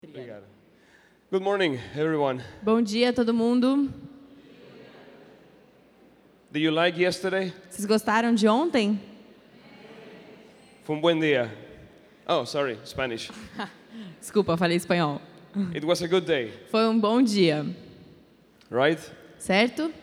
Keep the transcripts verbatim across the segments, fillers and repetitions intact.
Obrigado. Good morning, everyone. Bom dia, todo mundo. Did you like yesterday? Vocês gostaram de ontem? Foi um bom dia. Oh, sorry, Spanish. Desculpa, falei espanhol. It was a good day, Foi um bom dia, right? certo?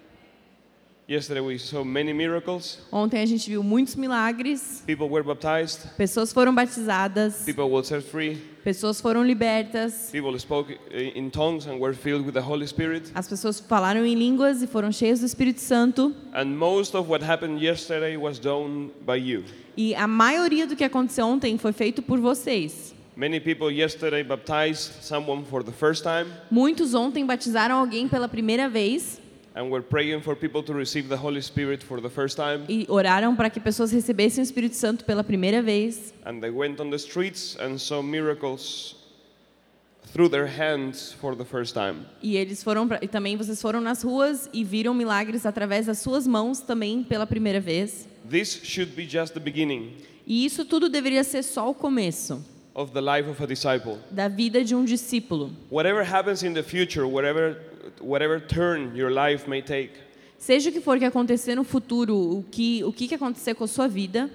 Yesterday we saw many miracles. Ontem a gente viu muitos milagres, People were baptized. pessoas foram batizadas, People were set free. pessoas foram libertas, People spoke in tongues and were filled with the Holy Spirit. as pessoas falaram em línguas e foram cheias do Espírito Santo. And most of what happened yesterday was done by you. E a maioria do que aconteceu ontem foi feito por vocês. Many people yesterday baptized someone for the first time Muitos ontem batizaram alguém pela primeira vez and were praying for people to receive the Holy Spirit for the first time. e oraram para que pessoas recebessem o Espírito Santo pela primeira vez. And they went on the streets and saw miracles through their hands for the first time. E eles foram pra, e também vocês foram nas ruas e viram milagres através das suas mãos também pela primeira vez. This should be just the beginning E isso tudo deveria ser só o começo of the life of a disciple. da vida de um discípulo. Whatever happens in the future, whatever whatever turn your life may take, Seja o que for que acontecer no futuro, o que o que que acontecer com a sua vida,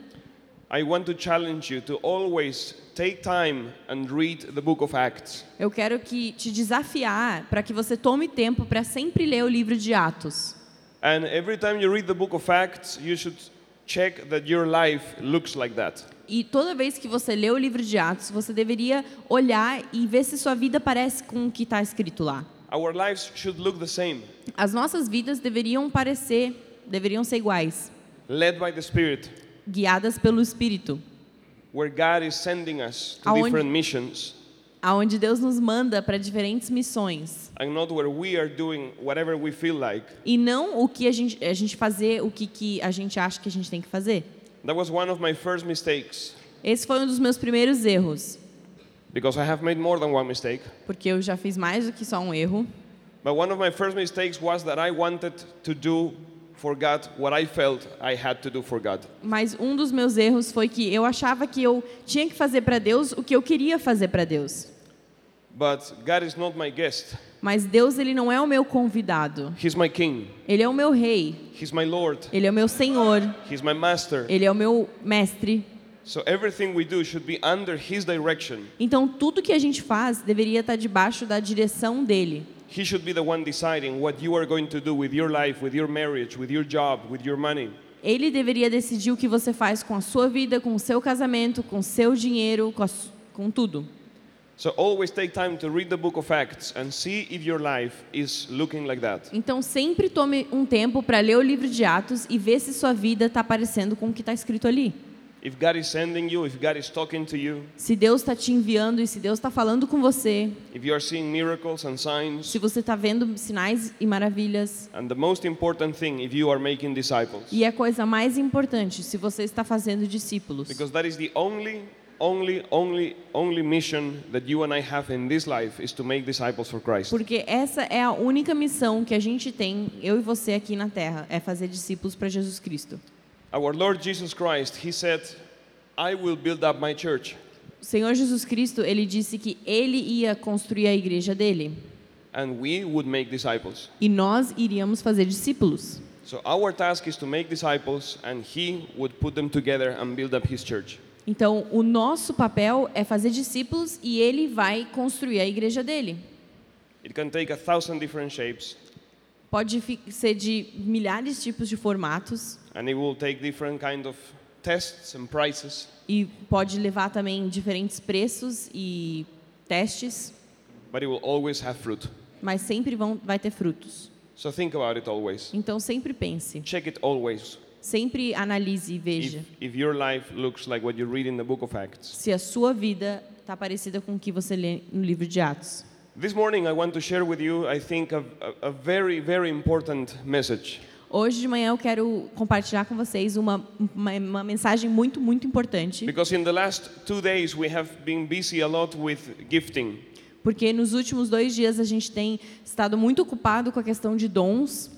I want to challenge you to always take time and read the book of Acts. eu quero que te desafiar para que você tome tempo para sempre ler o livro de Atos. And every time you read the book of Acts, you should check that your life looks like that. E toda vez que você lê o livro de Atos, você deveria olhar e ver se sua vida parece com o que está escrito lá. Our lives should look the same, As nossas vidas deveriam parecer, deveriam ser iguais, led by the Spirit, guiadas pelo Espírito, where God is sending us to Aonde- different missions, aonde Deus nos manda para diferentes missões. and not where we are doing whatever we feel like. E não o que a gente, a gente fazer, o que, que a gente acha que a gente tem que fazer. That was one of my first mistakes, Esse foi um dos meus primeiros erros, because I have made more than one mistake. porque eu já fiz mais do que só um erro. But one of my first mistakes was that I wanted to do for God what I felt I had to do for God. Mas um dos meus erros foi que eu achava que eu tinha que fazer para Deus o que eu queria fazer para Deus. But God is not my guest. Mas Deus, ele não é o meu convidado. He's my king. Ele é o meu rei. He's my Lord. Ele é o meu Senhor. He's my master. Ele é o meu mestre. So everything we do should be under His direction. Então, tudo que a gente faz deveria estar debaixo da direção dele. He should be the one deciding what you are going to do with your life, with your marriage, with your job, with your money. Ele deveria decidir o que você faz com a sua vida, com o seu casamento, com o seu dinheiro, com, a, su- com tudo. So always take time to read the book of Acts and see if your life is looking like that. Então, sempre tome um tempo para ler o livro de Atos e ver se sua vida está parecendo com o que está escrito ali. If God is sending you, if God is talking to you, Se Deus está te enviando e se Deus está falando com você, if you are seeing miracles and signs, se você está vendo sinais e maravilhas. and the most important thing, if you are making disciples. E a coisa mais importante, se você está fazendo discípulos. Because that is the only, only, only, only mission that you and I have in this life is to make disciples for Christ. Porque essa é a única missão que a gente tem, eu e você aqui na Terra, é fazer discípulos para Jesus Cristo. Our Lord Jesus Christ, He said, I will build up my church. O Senhor Jesus Cristo, ele disse que ele ia construir a igreja dele And we would make disciples. e nós iríamos fazer discípulos. So our task is to make disciples and He would put them together and build up His church. Então, o nosso papel é fazer discípulos e ele vai construir a igreja dele. It can take a thousand different shapes Pode fi- ser de milhares de tipos de formatos and it will take different kind of tests and prices. e pode levar também diferentes preços e testes, But it will always have fruit. mas sempre vão, vai ter frutos. So think about it always. Então, sempre pense, Check it always. sempre analise e veja If, if your life looks like what you read in the book of Acts. se a sua vida está parecida com o que você lê no livro de Atos. This morning I want to share with you, I think, a, a, a very, very important message. Hoje de manhã eu quero compartilhar com vocês uma, uma, uma mensagem muito, muito importante, Because in the last two days we have been busy a lot with gifting. porque nos últimos dois dias a gente tem estado muito ocupado com a questão de dons,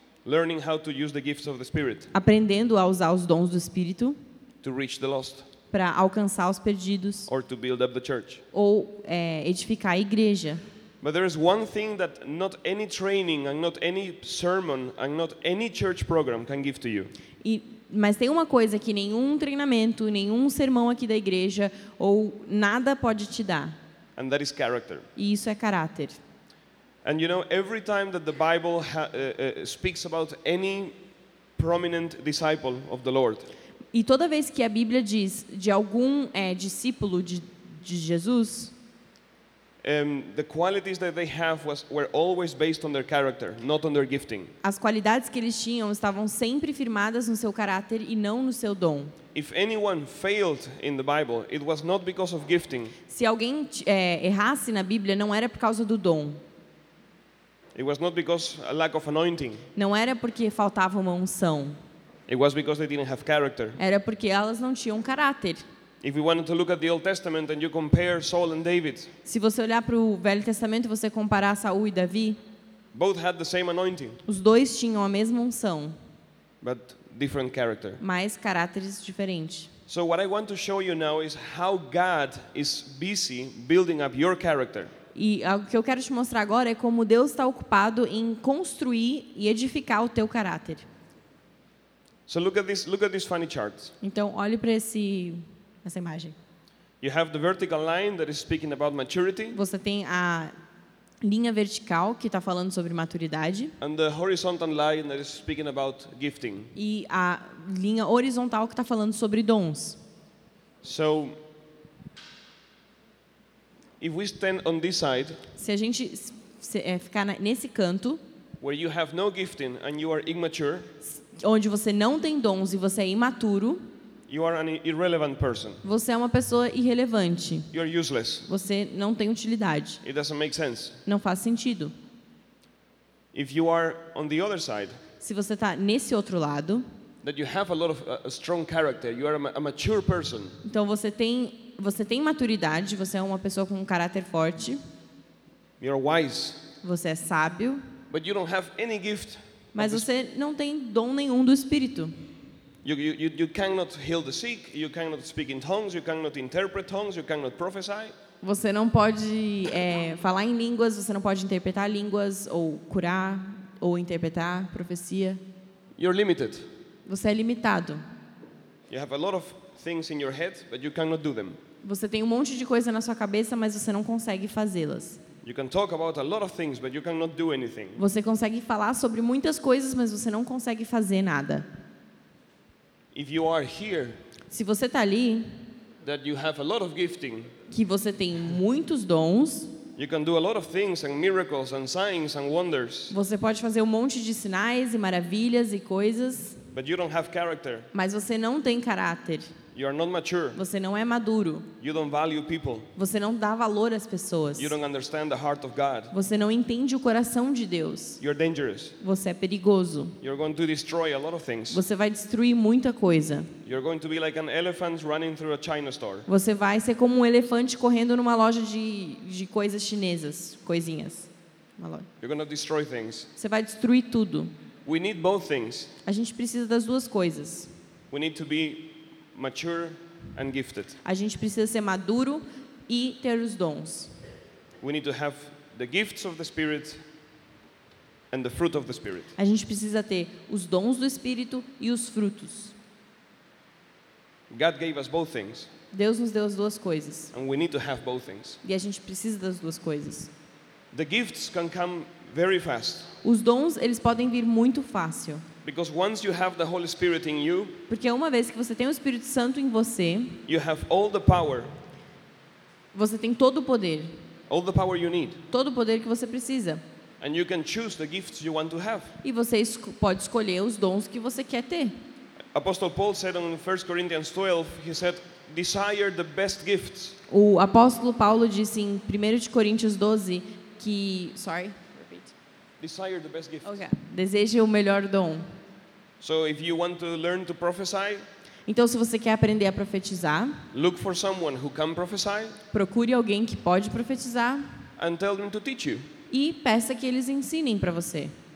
Learning how to use the gifts of the Spirit aprendendo a usar os dons do Espírito to reach the lost. para para alcançar os perdidos or to build up the church. ou é, edificar a igreja. But there is one thing that not any training and not any sermon and not any church program can give to you. E, mas tem uma coisa que nenhum treinamento, nenhum sermão aqui da igreja ou nada pode te dar. And that is character. E isso é caráter. And you know, every time that the Bible ha- uh, uh, speaks about any prominent disciple of the Lord, E toda vez que a Bíblia diz de algum é, discípulo de, de Jesus, um, the qualities that they have was, were always based on their character, not on their gifting. as qualidades que eles tinham estavam sempre firmadas no seu caráter e não no seu dom. If anyone failed in the Bible, it was not because of gifting. Se alguém é, errasse na Bíblia, não era por causa do dom. It was not because a lack of anointing. Não era porque faltava uma unção. It was because they didn't have character. Era porque elas não tinham caráter. If we wanted to look at the Old Testament and you compare Saul and David, Se você olhar para o Velho Testamento e você comparar Saul e Davi, both had the same anointing, os dois tinham a mesma unção, but different character. mas caráteres diferentes. So what I want to show you now is how God is busy building up your character. E o que eu quero te mostrar agora é como Deus está ocupado em construir e edificar o teu caráter. So look at this, look at this funny chart. Então, olhe para esse essa imagem. You have the vertical line that is speaking about maturity, Você tem a linha vertical que está falando sobre maturidade and the horizontal line that is speaking about gifting. e a linha horizontal que está falando sobre dons. So if we stand on this side, Se a gente se, é, ficar na, nesse canto, where you have no gifting and you are immature, onde você não tem dons e você é imaturo, you are an irrelevant person. você é uma pessoa irrelevante. You are useless. Você não tem utilidade. It doesn't make sense. Não faz sentido. If you are on the other side, Se você está nesse outro lado, that you have a lot of uh, a strong character, you are a, ma- a mature person, então você tem você tem maturidade, você é uma pessoa com um caráter forte, you are wise, você é sábio, but you don't have any gift. mas of the você não tem dom nenhum do Espírito. You, you, you, you cannot heal the sick, you cannot speak in tongues, you cannot interpret tongues, you cannot prophesy. Você não pode é, falar em línguas, você não pode interpretar línguas, ou curar, ou interpretar profecia. You're limited. Você é limitado. You have a lot of things in your head, but you cannot do them. Você tem um monte de coisa na sua cabeça, mas você não consegue fazê-las. You can talk about a lot of things, but you cannot do anything. Você consegue falar sobre muitas coisas, mas você não consegue fazer nada. If you are here, Se você está ali, that you have a lot of gifting, que você tem muitos dons, you can do a lot of things and miracles and signs and wonders, você pode fazer um monte de sinais e maravilhas e coisas, but you don't have character. mas você não tem caráter. You are not mature. Você não é maduro. You don't value people. Você não dá valor às pessoas. You don't understand the heart of God. Você não entende o coração de Deus. You're dangerous. Você é perigoso. You're going to destroy a lot of things. Você vai destruir muita coisa. You're going to be like an elephant running through a China store. Você vai ser como um elefante correndo numa loja de, de coisas chinesas, coisinhas. Uma loja. You're going to destroy things. Você vai destruir tudo. We need both things. A gente precisa das duas coisas. We need to be mature and gifted. A gente precisa ser maduro e ter os dons. We need to have the gifts of the Spirit and the fruit of the Spirit. A gente precisa ter os dons do Espírito e os frutos. God gave us both things, Deus nos deu as duas coisas. and we need to have both things. E a gente precisa das duas coisas. The gifts can come very fast, Os dons, eles podem vir muito fácil. because once you have the Holy Spirit in you, Porque uma vez que você tem o Espírito Santo em você, you have all the power, você tem todo o poder. all the power you need, Todo o poder que você precisa. and you can choose the gifts you want to have. E você esco- pode escolher os dons que você quer ter. Apostle Paul said in First Corinthians twelve, he said, desire the best gifts. O apóstolo Paulo disse em primeiro de Coríntios doze que... Sorry. Repeat. Desire the best gifts. Okay. Deseje o melhor dom. So if you want to learn to prophesy, Então, se você quer aprender a profetizar, look for someone who can prophesy procure alguém que pode profetizar and tell them to teach you. e peça que eles ensinem para você.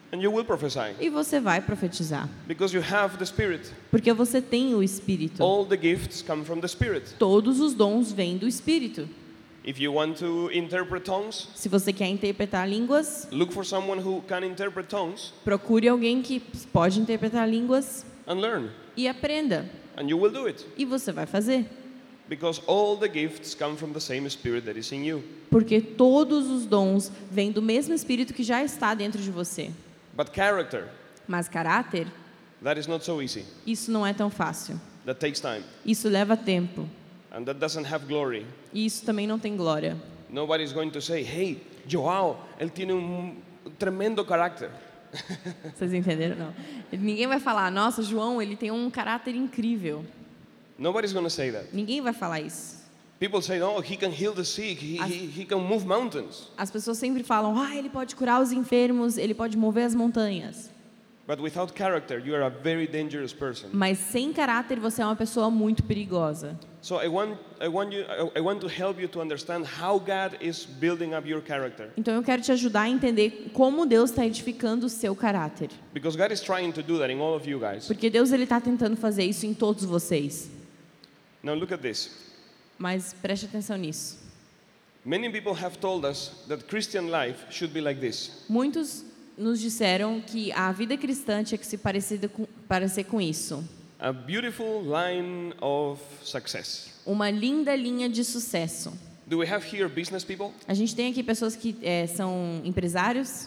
And you will prophesy. E você vai profetizar. Because you have the Spirit. Porque você tem o Espírito. All the gifts come from the Spirit. Todos os dons vêm do Espírito. If you want to interpret tongues, Se você quer interpretar línguas, look for someone who can interpret tongues procure alguém que pode interpretar línguas and learn. e aprenda. And you will do it. E você vai fazer. Because all the gifts come from the same Spirit that is in you. Porque todos os dons vêm do mesmo Espírito que já está dentro de você. But character, Mas caráter, that is not so easy. isso não é tão fácil. That takes time. Isso leva tempo. And that doesn't have glory. E isso também não tem glória. Nobody's going to say, hey, Joao, él tiene un tremendo carácter. Vocês entenderam? Não. Ninguém vai falar, nossa, João, ele tem um caráter incrível. Nobody's going to say that. Ninguém vai falar isso. People say, oh, he can heal the sick, he, As- he, he can move mountains. As pessoas sempre falam, ah, ele pode curar os enfermos, ele pode mover as montanhas. But without character, you are a very dangerous person. Mas sem caráter, você é uma pessoa muito perigosa. So I want, I want, you, I, I want to help you to understand how God is building up your character. Então eu quero te ajudar a entender como Deus está edificando o seu caráter. Because God is trying to do that in all of you guys. Porque Deus ele está tentando fazer isso em todos vocês. Now look at this. Mas preste atenção nisso. Many people have told us that Christian life should be like this. Muitos nos disseram que a vida cristã tinha que se parecer com, parecer com isso. A beautiful line of success. Uma linda linha de sucesso. Do we have here business people? A gente tem aqui pessoas que é, são empresários.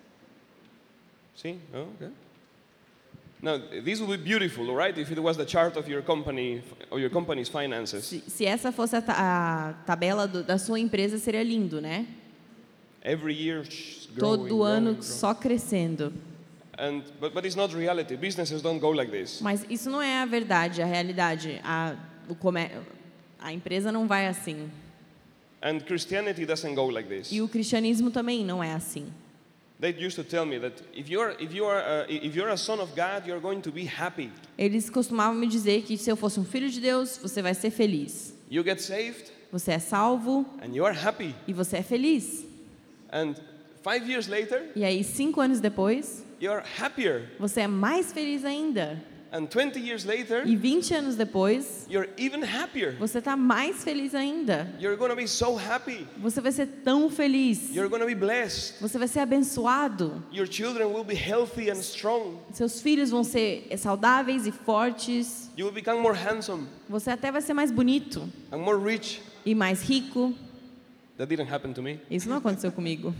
See? Oh, okay. Now, this would be beautiful, all right, if it was the chart of your company or your company's finances. Se, se essa fosse a, ta a tabela do, da sua empresa, seria lindo, né? Every year, shh, growing, Todo growing, ano growing. só crescendo. And, but, but it's not reality. Businesses don't go like this. Mas isso não é a verdade, a realidade. A, o comé a empresa não vai assim. And Christianity doesn't go like this. E o cristianismo também não é assim. They used to tell me that if you're, if you are, uh, if you're a son of God, you're going to be happy. Eles costumavam me dizer que se eu fosse um filho de Deus, você vai ser feliz. You get saved Você é salvo and you are happy. e você é feliz. And five years later, E aí, cinco anos depois, you're happier. você é mais feliz ainda. And twenty years later, E vinte anos depois, you're even happier. você está mais feliz ainda. You're going to be so happy. Você vai ser tão feliz. You're going to be blessed. Você vai ser abençoado. Your children will be healthy and strong. Seus filhos vão ser saudáveis e fortes. You will become more handsome Você até vai ser mais bonito and more rich. e mais rico. That didn't happen to me. Isso não aconteceu comigo.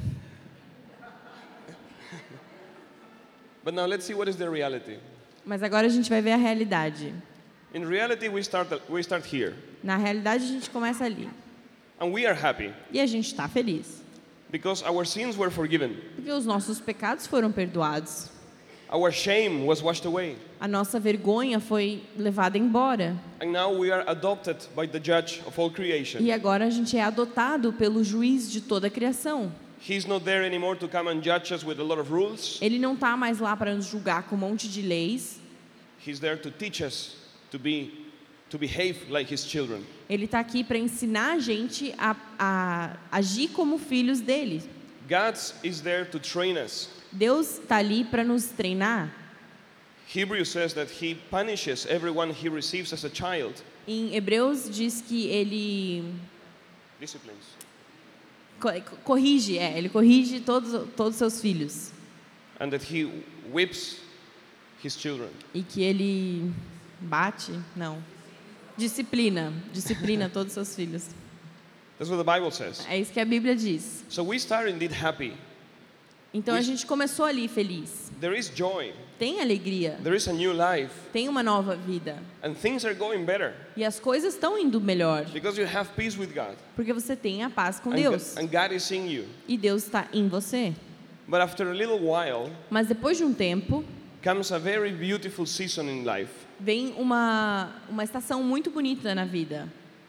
But now let's see what is the reality. Mas agora a gente vai ver a realidade. In reality, we start, we start here. Na realidade, a gente começa ali. And we are happy E a gente está feliz. because our sins were forgiven. Porque os nossos pecados foram perdoados. Our shame was washed away. A nossa vergonha foi levada embora. And now we are adopted by the judge of all creation. E agora a gente é adotado pelo juiz de toda a criação. He's not there anymore to come and judge us with a lot of rules. Ele não está mais lá para nos julgar com um monte de leis. He's there to teach us to be, to behave like his children. Ele está aqui para ensinar a gente a, a agir como filhos dele. God is there to train us. Deus está ali para nos treinar. Hebrews says that he punishes everyone he receives as a child. Em Hebreus diz que ele Disciplines. co- corrige, é, ele corrige todos todos os seus filhos And that he whips his children. e que ele bate, não, disciplina, disciplina todos os seus filhos. That's what the Bible says. É isso que a Bíblia diz. So we start indeed happy. Então a gente começou ali feliz. There is joy. Tem alegria, There is a new life. tem uma nova vida And things are going better e as coisas estão indo melhor because you have peace with God. porque você tem a paz com And, Deus and God is in you. e Deus está em você. But after a little while Mas depois de um tempo comes a very beautiful season in life. vem uma uma estação muito bonita na vida,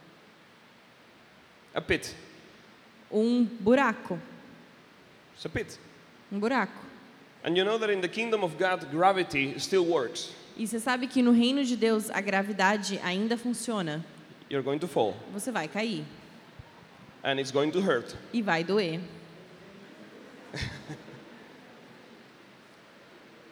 A pit. um buraco, It's a pit. um buraco. And you know that in the kingdom of God, gravity still works. E você sabe que no reino de Deus a gravidade ainda funciona. You're going to fall. Você vai cair And it's going to hurt. e vai doer.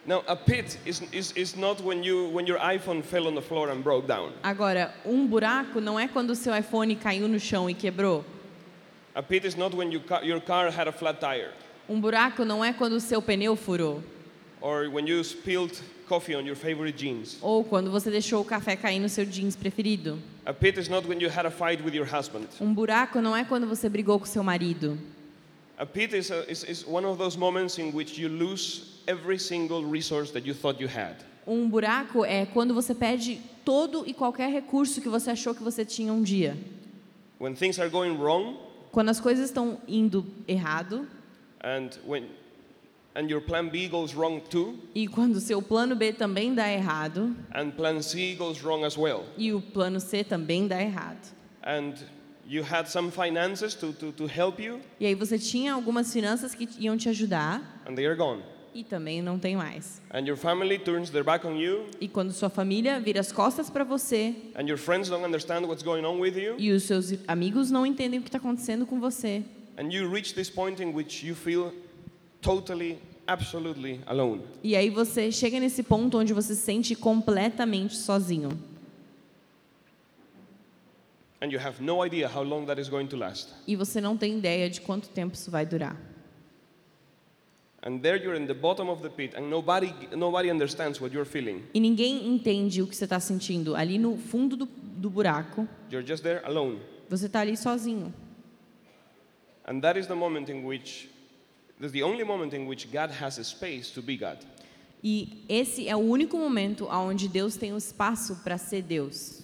Now, a pit is, is, is not when, you, when your iPhone fell on the floor and broke down. Agora, um buraco não é quando o seu iPhone caiu no chão e quebrou. A pit is not when you ca- your car had a flat tire. Um buraco não é quando o seu pneu furou. Or when you spilled coffee on your favorite jeans. Ou quando você deixou o café cair no seu jeans preferido. A pit is not when you had a fight with your husband. Um buraco não é quando você brigou com seu marido. A pit is, a, is, is one of those moments in which you lose every single resource that you thought you had. Um buraco é quando você perde todo e qualquer recurso que você achou que você tinha um dia. When things are going wrong, Quando as coisas estão indo errado and when and your plan B goes wrong too, e quando o seu plano B também dá errado and plan C goes wrong as well, e o plano C também dá errado. and you had some finances to, to, to help you, E aí você tinha algumas finanças que iam te ajudar and they are gone. e também não tem mais. And your family turns their back on you, E quando sua família vira as costas para você and your friends don't understand what's going on with you, e os seus amigos não entendem o que está acontecendo com você. and you reach this point in which you feel totally, absolutely alone. E aí você chega nesse ponto onde você se sente completamente sozinho. And you have no idea how long that is going to last. E você não tem ideia de quanto tempo isso vai durar. And there you're in the bottom of the pit, and nobody, nobody understands what you're feeling. E ninguém entende o que você está sentindo. Ali no fundo do, do buraco, You're just there alone. você está ali sozinho. And that is the moment in which, that's the only moment in which God has a space to be God. E esse é o único momento onde Deus tem um espaço para ser Deus.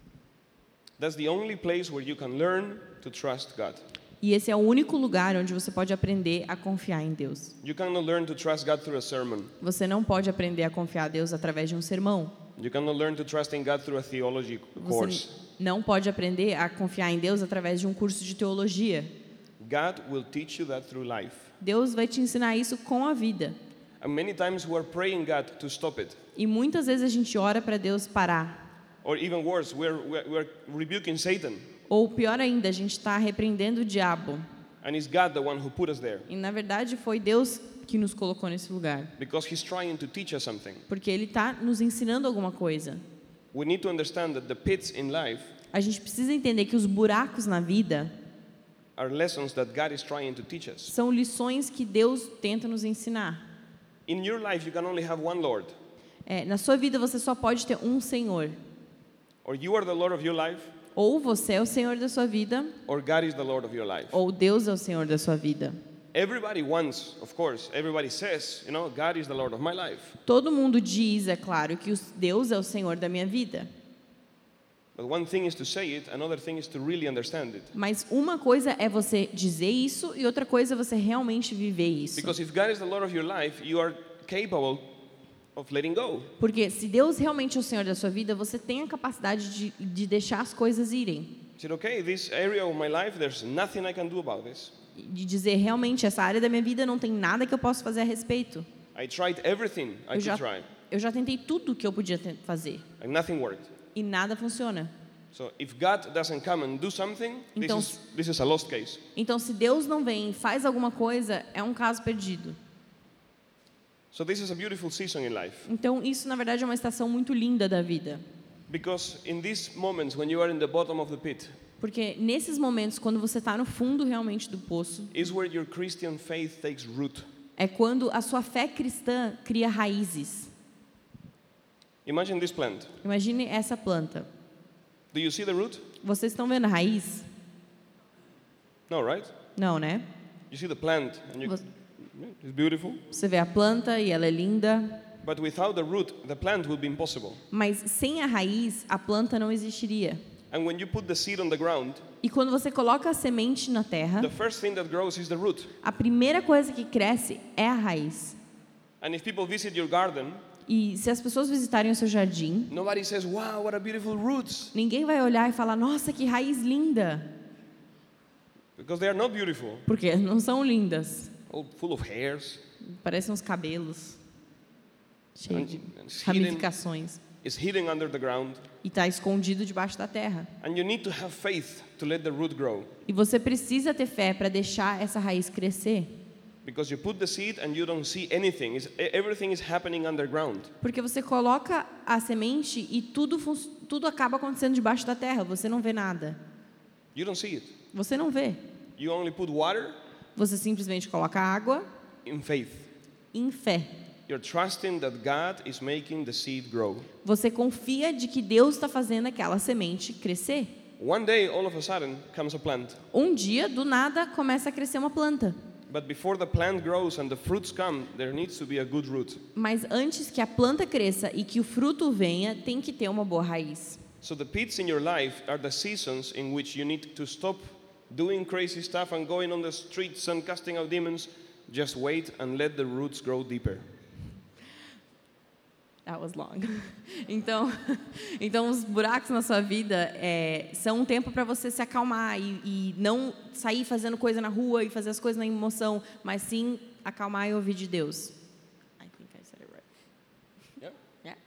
That's the only place where you can learn to trust God. E esse é o único lugar onde você pode aprender a confiar em Deus. You cannot learn to trust God through a sermon. Você não pode aprender a confiar em Deus através de um sermão. You cannot learn to trust in God through a theology course. Você não pode aprender a confiar em Deus através de um curso de teologia. God will teach you that through life. Deus vai te ensinar isso com a vida. And many times we are praying God to stop it. E muitas vezes a gente ora para Deus parar. Or even worse, we're, we're, we're rebuking Satan. Ou pior ainda, a gente está repreendendo o diabo. And it's God the one who put us there. E na verdade foi Deus que nos colocou nesse lugar. Because He's trying to teach us something. Porque Ele está nos ensinando alguma coisa. We need to understand that the pits in life A gente precisa entender que os buracos na vida are lessons that God is trying to teach us. são lições que Deus tenta nos ensinar. In your life, you can only have one Lord. É, na sua vida você só pode ter um Senhor. Or you are the Lord of your life, Ou você é o Senhor da sua vida, or God is the Lord of your life. ou Deus é o Senhor da sua vida. Everybody wants, of course, everybody says, you know, God is the Lord of my life. Todo mundo diz, é claro, que os- Deus é o Senhor da minha vida. But one thing is to say it, another thing is to really understand it. Mas uma coisa é você dizer isso e outra coisa é você realmente viver isso. Because if God is the Lord of your life, you are capable of letting go. Porque se Deus realmente é o Senhor da sua vida, você tem a capacidade de, de deixar as coisas irem. You said, okay, this area of my life, there's nothing I can do about this. De dizer, realmente, essa área da minha vida não tem nada que eu possa fazer a respeito. I tried everything I Eu já, could try, eu já tentei tudo que eu podia te- fazer. and nothing worked. E nada funciona. So if God doesn't come and do something, Então- this is, this is a lost case. Então, se Deus não vem e faz alguma coisa, é um caso perdido. So this is a beautiful season in life. Então, isso, na verdade, é uma estação muito linda da vida. Because in these moments when you are in the bottom of the pit, Porque nesses momentos, quando você está no fundo realmente do poço, is where your Christian faith takes root. é quando a sua fé cristã cria raízes. Imagine this plant. Imagine essa planta. Do you see the root? Vocês estão vendo a raiz? No, right? Não, né? You see the plant, and you, Você- it's beautiful. Você vê a planta e ela é linda, But without the root, the plant would be impossible. mas sem a raiz, a planta não existiria. And when you put the seed on the ground, E quando você coloca a semente na terra, the first thing that grows is the root. a primeira coisa que cresce é a raiz. And if people visit your garden, E se as pessoas visitarem o seu jardim, nobody says, "Wow, what a beautiful roots," ninguém vai olhar e falar, nossa, que raiz linda. because they are not beautiful, Porque não são lindas. all full of hairs. Parecem uns cabelos cheios de And it's hidden, ramificações. it's hidden under the ground. E está escondido debaixo da terra. And you need to have faith to let the root grow. E você precisa ter fé para deixar essa raiz crescer. Because you put the seed and you don't see anything. It's, everything is happening underground. Porque você coloca a semente e tudo, fun- tudo acaba acontecendo debaixo da terra. Você não vê nada. You don't see it. Você não vê. You only put water Você simplesmente coloca água in faith. em fé. You're trusting that God is making the seed grow. Você confia de que Deus está fazendo aquela semente crescer. One day, all of a sudden, comes a plant. Um dia, do nada, começa a crescer uma planta. But before the plant grows and the fruits come, there needs to be a good root. Mas antes que a planta cresça e que o fruto venha, tem que ter uma boa raiz. So the pits in your life are the seasons in which you need to stop doing crazy stuff and going on the streets and casting out demons. Just wait and let the roots grow deeper. That was long. Então, então os buracos na sua vida é, são um tempo para você se acalmar e, e não sair fazendo coisa na rua e fazer as coisas na emoção, mas sim acalmar e ouvir de Deus. I think I said it right. Yeah? Yeah.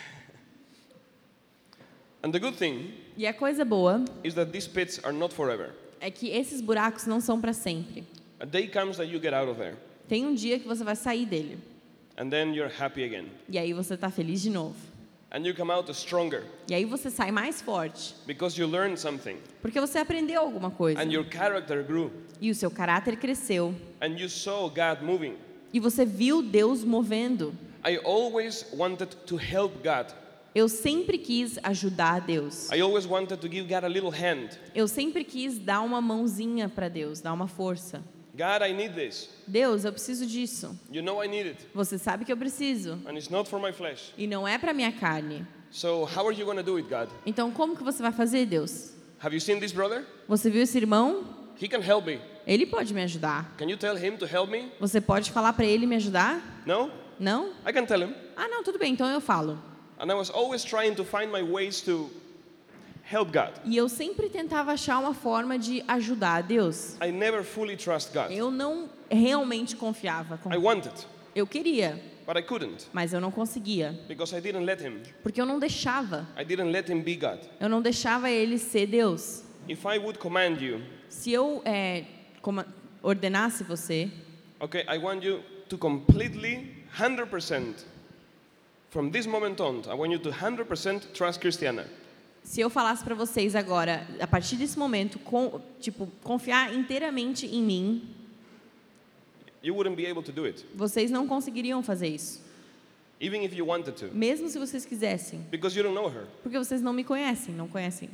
And the good thing E a coisa boa is that these pits are not forever. é que esses buracos não são para sempre. A day comes that you get out of there. Tem um dia que você vai sair dele. And then you're happy again. E aí você está feliz de novo. And you come out stronger E aí você sai mais forte. because you learned something. Porque você aprendeu alguma coisa. And your character grew. E o seu caráter cresceu. And you saw God moving. E você viu Deus movendo. I always wanted to help God. Eu sempre quis ajudar a Deus. I always wanted to give God a little hand. Eu sempre quis dar uma mãozinha para Deus, dar uma força. God, I need this. Deus, eu preciso disso. You know I need it. Você sabe que eu preciso. And it's not for my flesh. E não é para minha carne. So how are you going to do it, God? Então como que você vai fazer, Deus? Have you seen this brother? Você viu esse irmão? He can help me. Ele pode me ajudar. Can you tell him to help me? Você pode falar para ele me ajudar? No? Não? I can tell him. Ah, não, tudo bem, então eu falo. And I was always trying to find my ways to help God. E eu sempre tentava achar uma forma de ajudar a Deus. I never fully trust God. Eu não realmente confiava. I wanted, Eu queria, but I couldn't mas eu não conseguia. because I didn't let him. Porque eu não deixava. I didn't let him be God. Eu não deixava ele ser Deus. If I would command you, Se eu é, coma- ordenasse você, okay, I want you to completely, one hundred percent, from this moment on, I want you to one hundred percent trust Christiana. se eu falasse para vocês agora, a partir desse momento, com, tipo, confiar inteiramente em mim, You wouldn't be able to do it, vocês não conseguiriam fazer isso. even if you wanted to, Mesmo se vocês quisessem. because you don't know her. Porque vocês não me conhecem, não conhecem.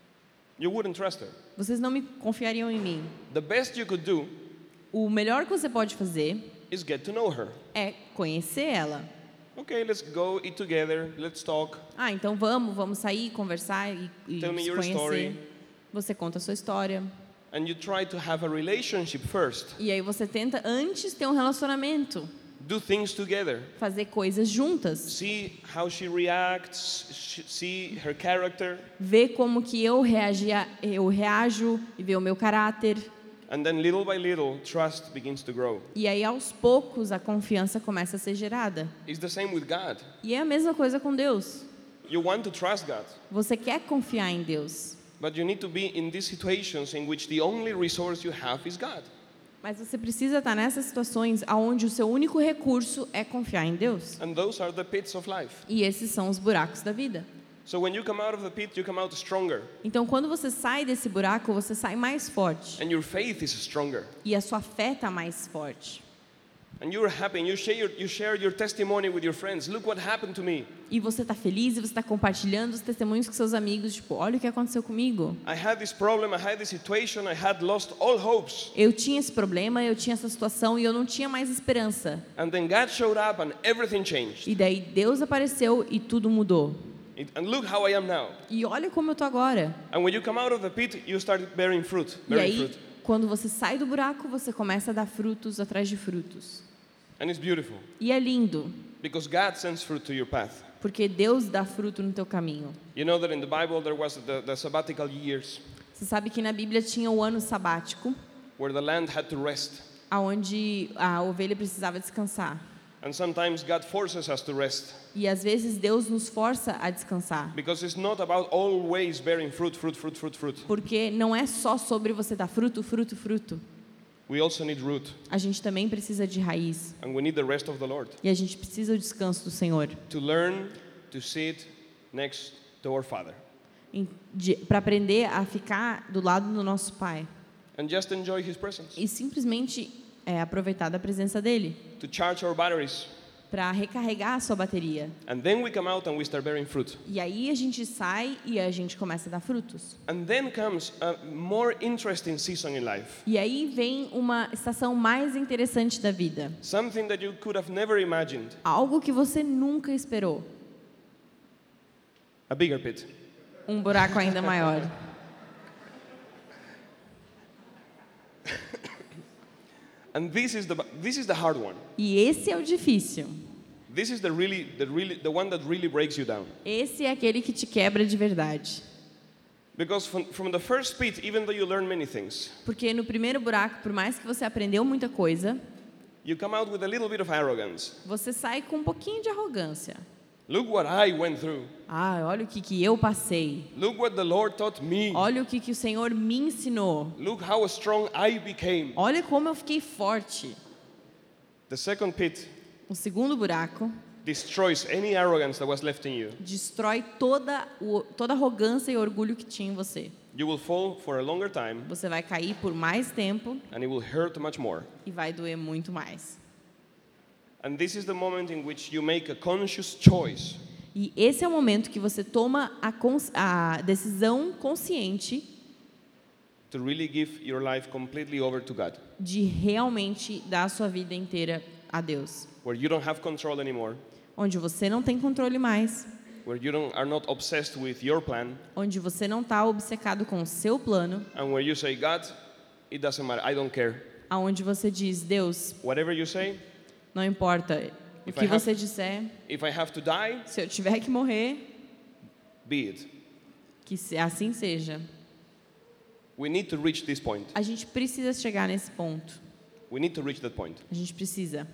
You wouldn't trust her. Vocês não me confiariam em mim. The best you could do O melhor que você pode fazer is get to know her. é conhecer ela. Okay, let's go eat together, let's talk. Ah, então vamos, vamos sair, conversar e, e Tell me se your conhecer. story. Você conta a sua história. And you try to have a relationship first. E aí você tenta antes ter um relacionamento, Do things together. fazer coisas juntas, See how she reacts, sh- see her character, ver como que eu reagia, eu reajo e ver o meu caráter. and then little by little, trust begins to grow. E aí aos poucos a confiança começa a ser gerada. It's the same with God. E é a mesma coisa com Deus. You want to trust God, Você quer confiar em Deus, but you need to be in these situations in which the only resource you have is God. mas você precisa estar nessas situações onde o seu único recurso é confiar em Deus. And those are the pits of life. E esses são os buracos da vida. So when you come out of the pit, you come out stronger, Então, quando você sai desse buraco, você sai mais forte. and your faith is stronger. E a sua fé está mais forte. And you're happy, and you share your, you share your testimony with your friends. Look what happened to me. E você está feliz e você está compartilhando os testemunhos com seus amigos. Tipo, olha o que aconteceu comigo. I had this problem, I had this situation, I had lost all hopes. Eu tinha esse problema, eu tinha essa situação e eu não tinha mais esperança. And then God showed up and everything changed. E daí Deus apareceu e tudo mudou. It- and look how I am now. E olha como eu tô agora. And when you come out of the pit, you start bearing fruit. E Bearing aí, fruit. quando você sai do buraco, você começa a dar frutos atrás de frutos. And it's beautiful E é lindo, because God sends fruit to your path. porque Deus dá fruto no teu caminho. You know that in the Bible there was the, the sabbatical years Você sabe que na Bíblia tinha o ano sabático, where the land had to rest. onde a ovelha precisava descansar. And sometimes God forces us to rest E às vezes Deus nos força a descansar, because it's not about always bearing fruit, fruit, fruit, fruit, fruit. porque não é só sobre você dar fruto, fruto, fruto. we also need root, a gente também precisa de raiz. and we need the rest of the Lord E a gente precisa do descanso do Senhor. to learn to sit next to our Father Para aprender a ficar do lado do nosso Pai. and just enjoy His presence, E simplesmente é, aproveitar da presença dEle. to charge our batteries. Para recarregar a sua bateria. And then we come out and we start bearing fruit. E aí a gente sai e a gente começa a dar frutos. And then comes a more interesting season in life. E aí vem uma estação mais interessante da vida. Something that you could have never imagined. Algo que você nunca esperou. A bigger pit. Um buraco ainda maior. And this is the this is the hard one. E esse é o difícil. This is the really the really the one that really breaks you down. Esse é aquele que te quebra de verdade. Because from, from the first pit, even though you learn many things, Porque no primeiro buraco, por mais que você aprendeu muita coisa, you come out with a little bit of arrogance. você sai com um pouquinho de arrogância. Look what I went through. Ah, olha o que, que eu passei. Look what the Lord taught me. Olha o que, que o Senhor me ensinou. Look how strong I became. Olha como eu fiquei forte. The second pit O segundo buraco destroys any arrogance that was left in you. destrói toda, o, toda arrogância e orgulho que tinha em você. You will fall for a longer time Você vai cair por mais tempo and it will hurt much more. e vai doer muito mais. And this is the moment in which you make a conscious choice E esse é o momento que você toma a, cons a decisão consciente to really give your life completely over to God, de realmente dar a sua vida inteira a Deus. where you don't have control anymore, Onde você não tem controle mais. where you don't, are not obsessed with your plan, Onde você não está obcecado com o seu plano. and where you say, God, it doesn't matter, I don't care. Aonde você diz, Deus, Whatever you say, não importa o If que I have- você disser, if I have to die, se eu tiver que morrer, be it. que se- assim seja. We need to reach this point. A gente precisa chegar nesse ponto. We need to reach that point. A gente precisa.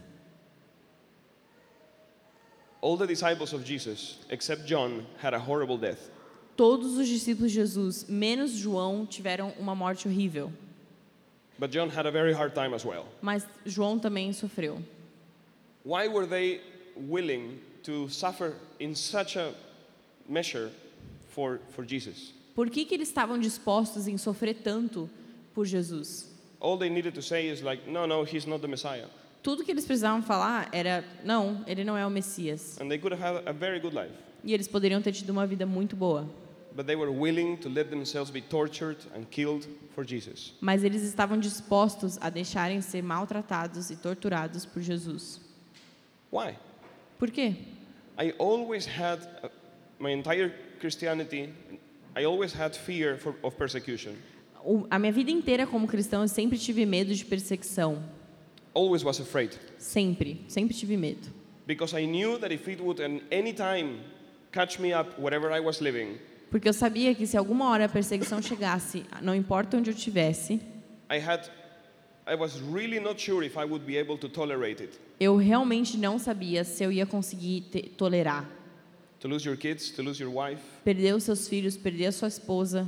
All the disciples of Jesus, except John, had a horrible death. Todos os discípulos de Jesus, menos João, tiveram uma morte horrível. But John had a very hard time as well. Mas João também sofreu. Why were they willing to suffer in such a measure for, for Jesus? Por que, que eles estavam dispostos em sofrer tanto por Jesus? All they needed to say is like, no, no, he's not the Messiah. Tudo que eles precisavam falar era, não, ele não é o Messias. And they could have had a very good life. E eles poderiam ter tido uma vida muito boa. But they were willing to let themselves be tortured and killed for Jesus. Mas eles estavam dispostos a deixarem ser maltratados e torturados por Jesus. Why? Por quê? I always had, uh, my entire Christianity, I always had fear for, of persecution. O, a minha vida inteira como cristão eu sempre tive medo de perseguição. Always was afraid. Sempre, sempre tive medo. Because I knew that if it would at any time catch me up wherever I was living, Porque eu sabia que se alguma hora a perseguição chegasse, não importa onde eu estivesse, I had, I was really not sure if I would be able to tolerate it. eu realmente não sabia se eu ia conseguir te- tolerar. To lose your kids, to lose your wife. Perder os seus filhos, perder a sua esposa.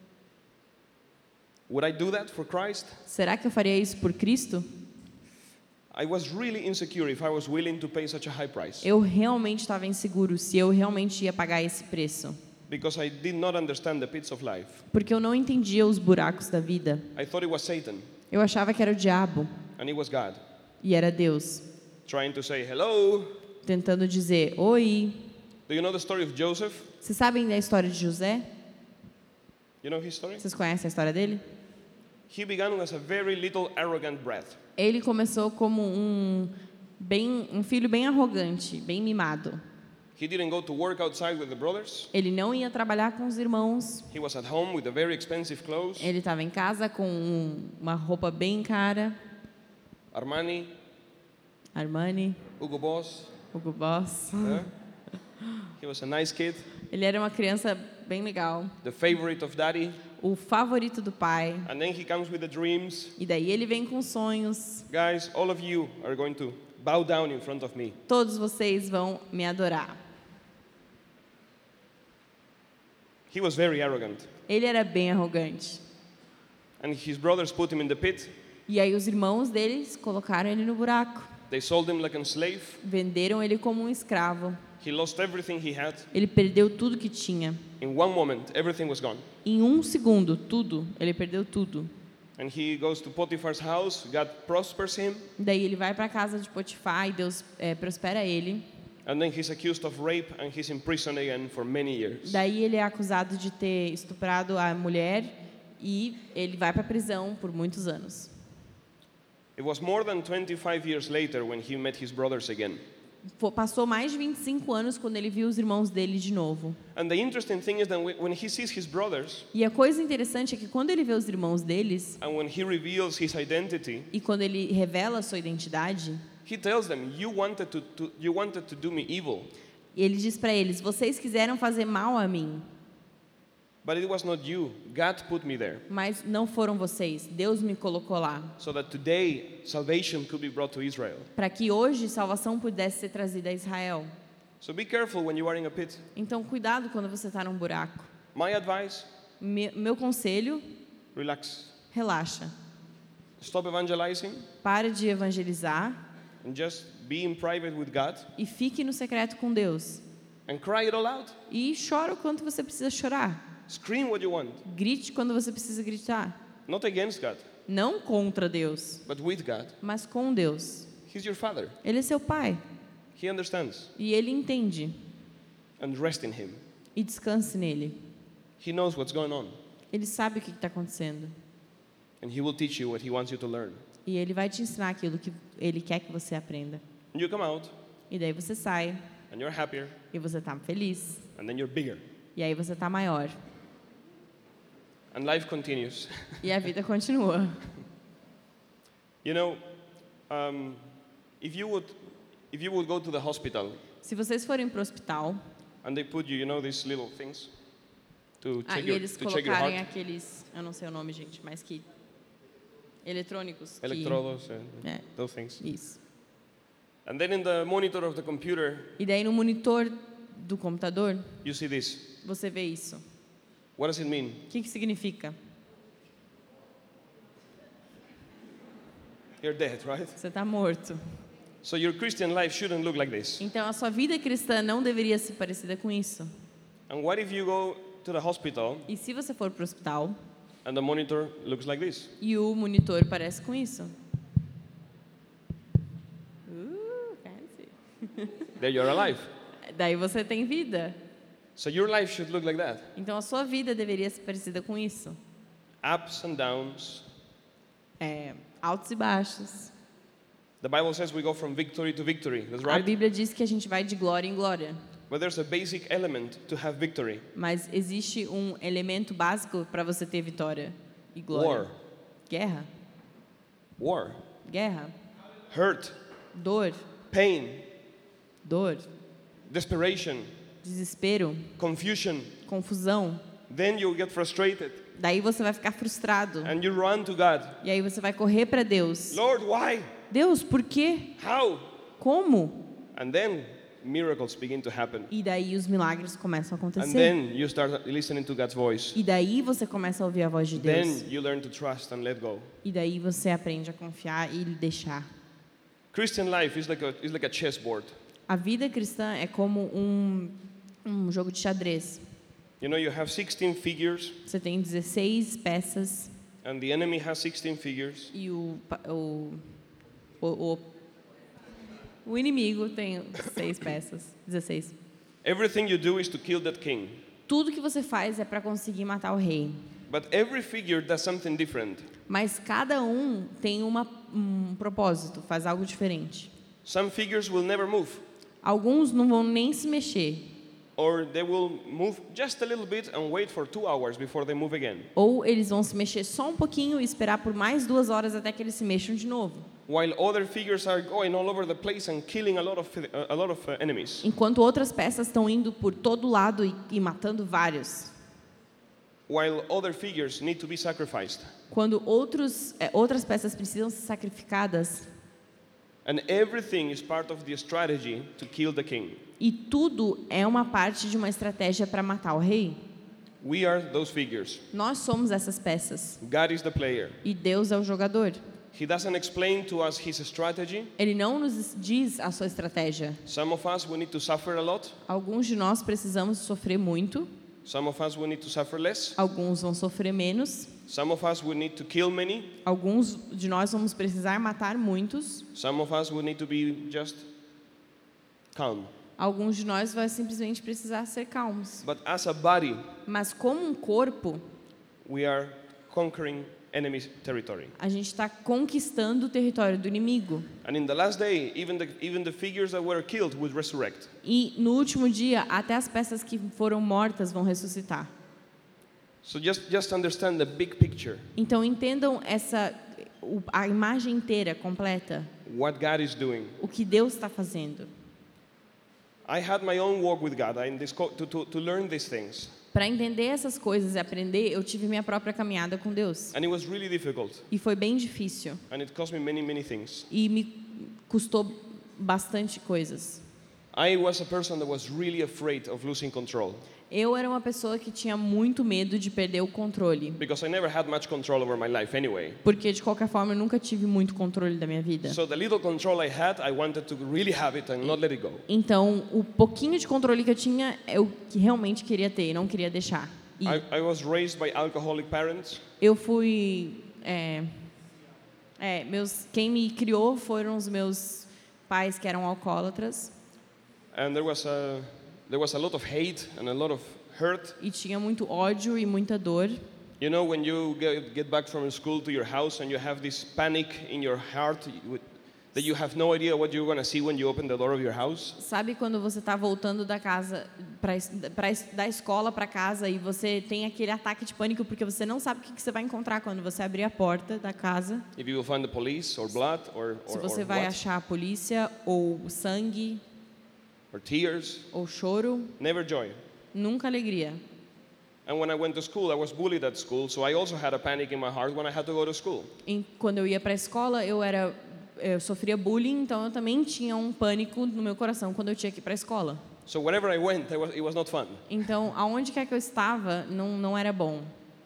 Would I do that for Christ? Será que eu faria isso por Cristo? I was really insecure if I was willing to pay such a high price. Eu realmente estava inseguro se eu realmente ia pagar esse preço. Because I did not understand the pits of life. Porque eu não entendia os buracos da vida. I thought it was Satan, Eu achava que era o diabo and it was God, e era Deus, trying to say, hello. tentando dizer, oi. Do you know the story of Joseph? Vocês sabem da história de José? You know his story? Vocês conhecem a história dele? He began as a very little arrogant brat. Ele começou como um, bem, um filho bem arrogante, bem mimado. He didn't go to work outside with the brothers. Ele não ia trabalhar com os irmãos. He was at home with the very expensive clothes. Ele estava em casa com um, uma roupa bem cara. Armani, Armani, Hugo Boss. Hugo Boss. Yeah? He was a nice kid, Ele era uma criança bem legal. the favorite of daddy. O favorito do pai. And then he comes with the dreams. E daí ele vem com sonhos. Guys, all of you are going to bow down in front of me. Todos vocês vão me adorar. He was very arrogant. Ele era bem arrogante. And his brothers put him in the pit. E aí os irmãos deles colocaram ele no buraco. They sold him like a slave. Venderam ele como um escravo. He lost everything he had. Ele perdeu tudo que tinha. In one moment, everything was gone. Em um segundo, tudo. Ele perdeu tudo. And he goes to Potiphar's house. God prospers him. Daí ele vai para a casa de Potifar e Deus é, prospera ele. And then he's accused of rape and he's in prison again for many years. Daí ele é acusado de ter estuprado a mulher e ele vai para a prisão por muitos anos. It was more than twenty-five years later when he met his brothers again. Passou mais de vinte e cinco anos quando ele viu os irmãos dele de novo. And the interesting thing is that when he sees his brothers, E a coisa interessante é que quando ele vê os irmãos deles and when he reveals his identity, e quando ele revela a sua identidade, he tells them, "You wanted to, to you wanted to do me evil, ele diz para eles: vocês quiseram fazer mal a mim, but it was not you. God put me there, mas não foram vocês. Deus me colocou lá so that today salvation could be brought to Israel." para que hoje salvação pudesse ser trazida a Israel. So be careful when you are in a pit. Então, cuidado quando você está num buraco. My advice, Me, meu conselho: relax. relaxa. Stop evangelizing Pare de evangelizar and just be in private with God e fique no secreto com Deus. and cry it all out. E chora o quanto você precisa chorar. Scream what you want. Grite quando você precisa gritar. Not against God, Não contra Deus, but with God. mas com Deus. He's your father. Ele é seu pai He understands. e ele entende. And rest in him. E descanse nele. He knows what's going on. Ele sabe o que está acontecendo. And he will teach you what he wants you to learn. E ele vai te ensinar aquilo que ele quer que você aprenda. And you come out E daí você sai and you're happier e você está feliz. and then you're bigger. E aí você está maior. And life continues. E a vida continua. You know, um, if you would if you would go to the hospital Se vocês forem para o hospital, and they put you, you know, these little things to ah, check, e your, eles to check your colocarem heart, aqueles, eu não sei o nome, gente, mas que eletrônicos. Que, electrodes and é, those things. isso. And then in the monitor of the computer, E daí no monitor do computador, you see this. você vê isso. What does it mean? O que que significa? You're dead, right? Você está morto. So your Christian life shouldn't look like this. Então a sua vida cristã não deveria ser parecida com isso. And what if you go to the hospital E se você for para o hospital and the monitor looks like this? e o monitor parece com isso? Uh, fancy. Then you're alive. Daí você tem vida. So your life should look like that. Então a sua vida deveria ser parecida com isso. Ups and downs. É, altos e baixos. The Bible says we go from victory to victory. That's A right. Bíblia diz que a gente vai de glória em glória. But there's a basic element to have victory. Mas existe um elemento básico para você ter vitória e glória. War. Guerra. War. Guerra. Hurt. Dor. Pain. Dor. Desperation. Desespero. Confusion. Confusão. Then you get frustrated Daí você vai ficar frustrado. and you run to God. E aí você vai correr para Deus. Lord, why? Deus, por quê? How? Como? And then miracles begin to happen. E daí os milagres começam a And acontecer. then you start listening to God's voice. E daí você começa a ouvir a voz de Deus. Then you learn to trust and let go. E daí você aprende a confiar e deixar. Christian life is like a, is like a chessboard. A vida cristã é como um, um jogo de xadrez. You know, you have sixteen figures Você tem dezesseis peças and the enemy has sixteen figures. e o, pa- o, o, o, o inimigo tem seis peças, dezesseis. Everything you do is to kill that king. Tudo que você faz é para conseguir matar o rei. But every figure does something different. Mas cada um tem uma, um propósito, faz algo diferente. Some figures will never move, Alguns não vão nem se mexer. or they will move just a little bit and wait for two hours before they move again. Ou eles vão se mexer só um pouquinho e esperar por mais duas horas até que eles se mexam de novo. While other figures are going all over the place and killing a lot of a lot of uh, enemies. Enquanto outras peças estão indo por todo lado e, e matando vários. While other figures need to be sacrificed. Quando outros, é, outras peças precisam ser sacrificadas. And everything is part of the strategy to kill the king. E tudo é uma parte de uma estratégia para matar o rei. We are those figures. Nós somos essas peças. God is the player. E Deus é o jogador. He doesn't explain to us his strategy. Ele não nos diz a sua estratégia. Some of us, we need to suffer a lot. Alguns de nós precisamos sofrer muito. Some of us, we need to suffer less. Alguns vão sofrer menos. Some of us, we need to kill many. Alguns de nós vamos precisar matar muitos. Some of us, we need to be just calm. Alguns de nós vai simplesmente precisar ser calmos. But as a body, Mas como um corpo, we are conquering enemy territory. a gente está conquistando o território do inimigo. And in the last day, even the, even the figures that were killed will resurrect. E no último dia, até as peças que foram mortas vão ressuscitar. So just, just understand the big picture, Então entendam essa o- a imagem inteira, completa, what God is doing. o que Deus está fazendo. I had my own walk with God I, this, to, to, to learn these things. Para entender essas coisas e aprender, eu tive minha própria caminhada com Deus. And it was really difficult. E foi bem difícil. And it cost me many, many things. E me custou bastante coisas. I was a person that was really afraid of losing control. Eu era uma pessoa que tinha muito medo de perder o controle. Because I never had much control over my life anyway. Porque, de qualquer forma, eu nunca tive muito controle da minha vida. So the little control I had, I wanted to really have it and not let it go. Então, o pouquinho de controle que eu tinha, eu que realmente queria ter e não queria deixar. E I, I was raised by alcoholic parents. eu fui... É, é, meus, quem me criou foram os meus pais que eram alcoólatras. And there was a, there was a lot of hate and a lot of hurt. E tinha muito ódio e muita dor. You know, when you get, get back from school to your house and you have this panic in your heart you- that you have no idea what you're going to see when you open the door of your house. Sabe quando você está voltando da casa pra, pra, da escola para casa e você tem aquele ataque de pânico porque você não sabe o que, que você vai encontrar quando você abrir a porta da casa? If you will find the police or blood or, Se or, você or vai what, achar a polícia ou sangue or tears, ou choro, never joy. nunca alegria. And when I went to school, I was bullied at school, so I also had a panic in my heart when I had to go to school. E quando eu ia para a escola, eu era eu sofria bullying, então eu também tinha um pânico no meu coração quando eu tinha que ir para a escola. So whenever I went, I was, it was not fun. Então, aonde quer que eu estava, não não era bom.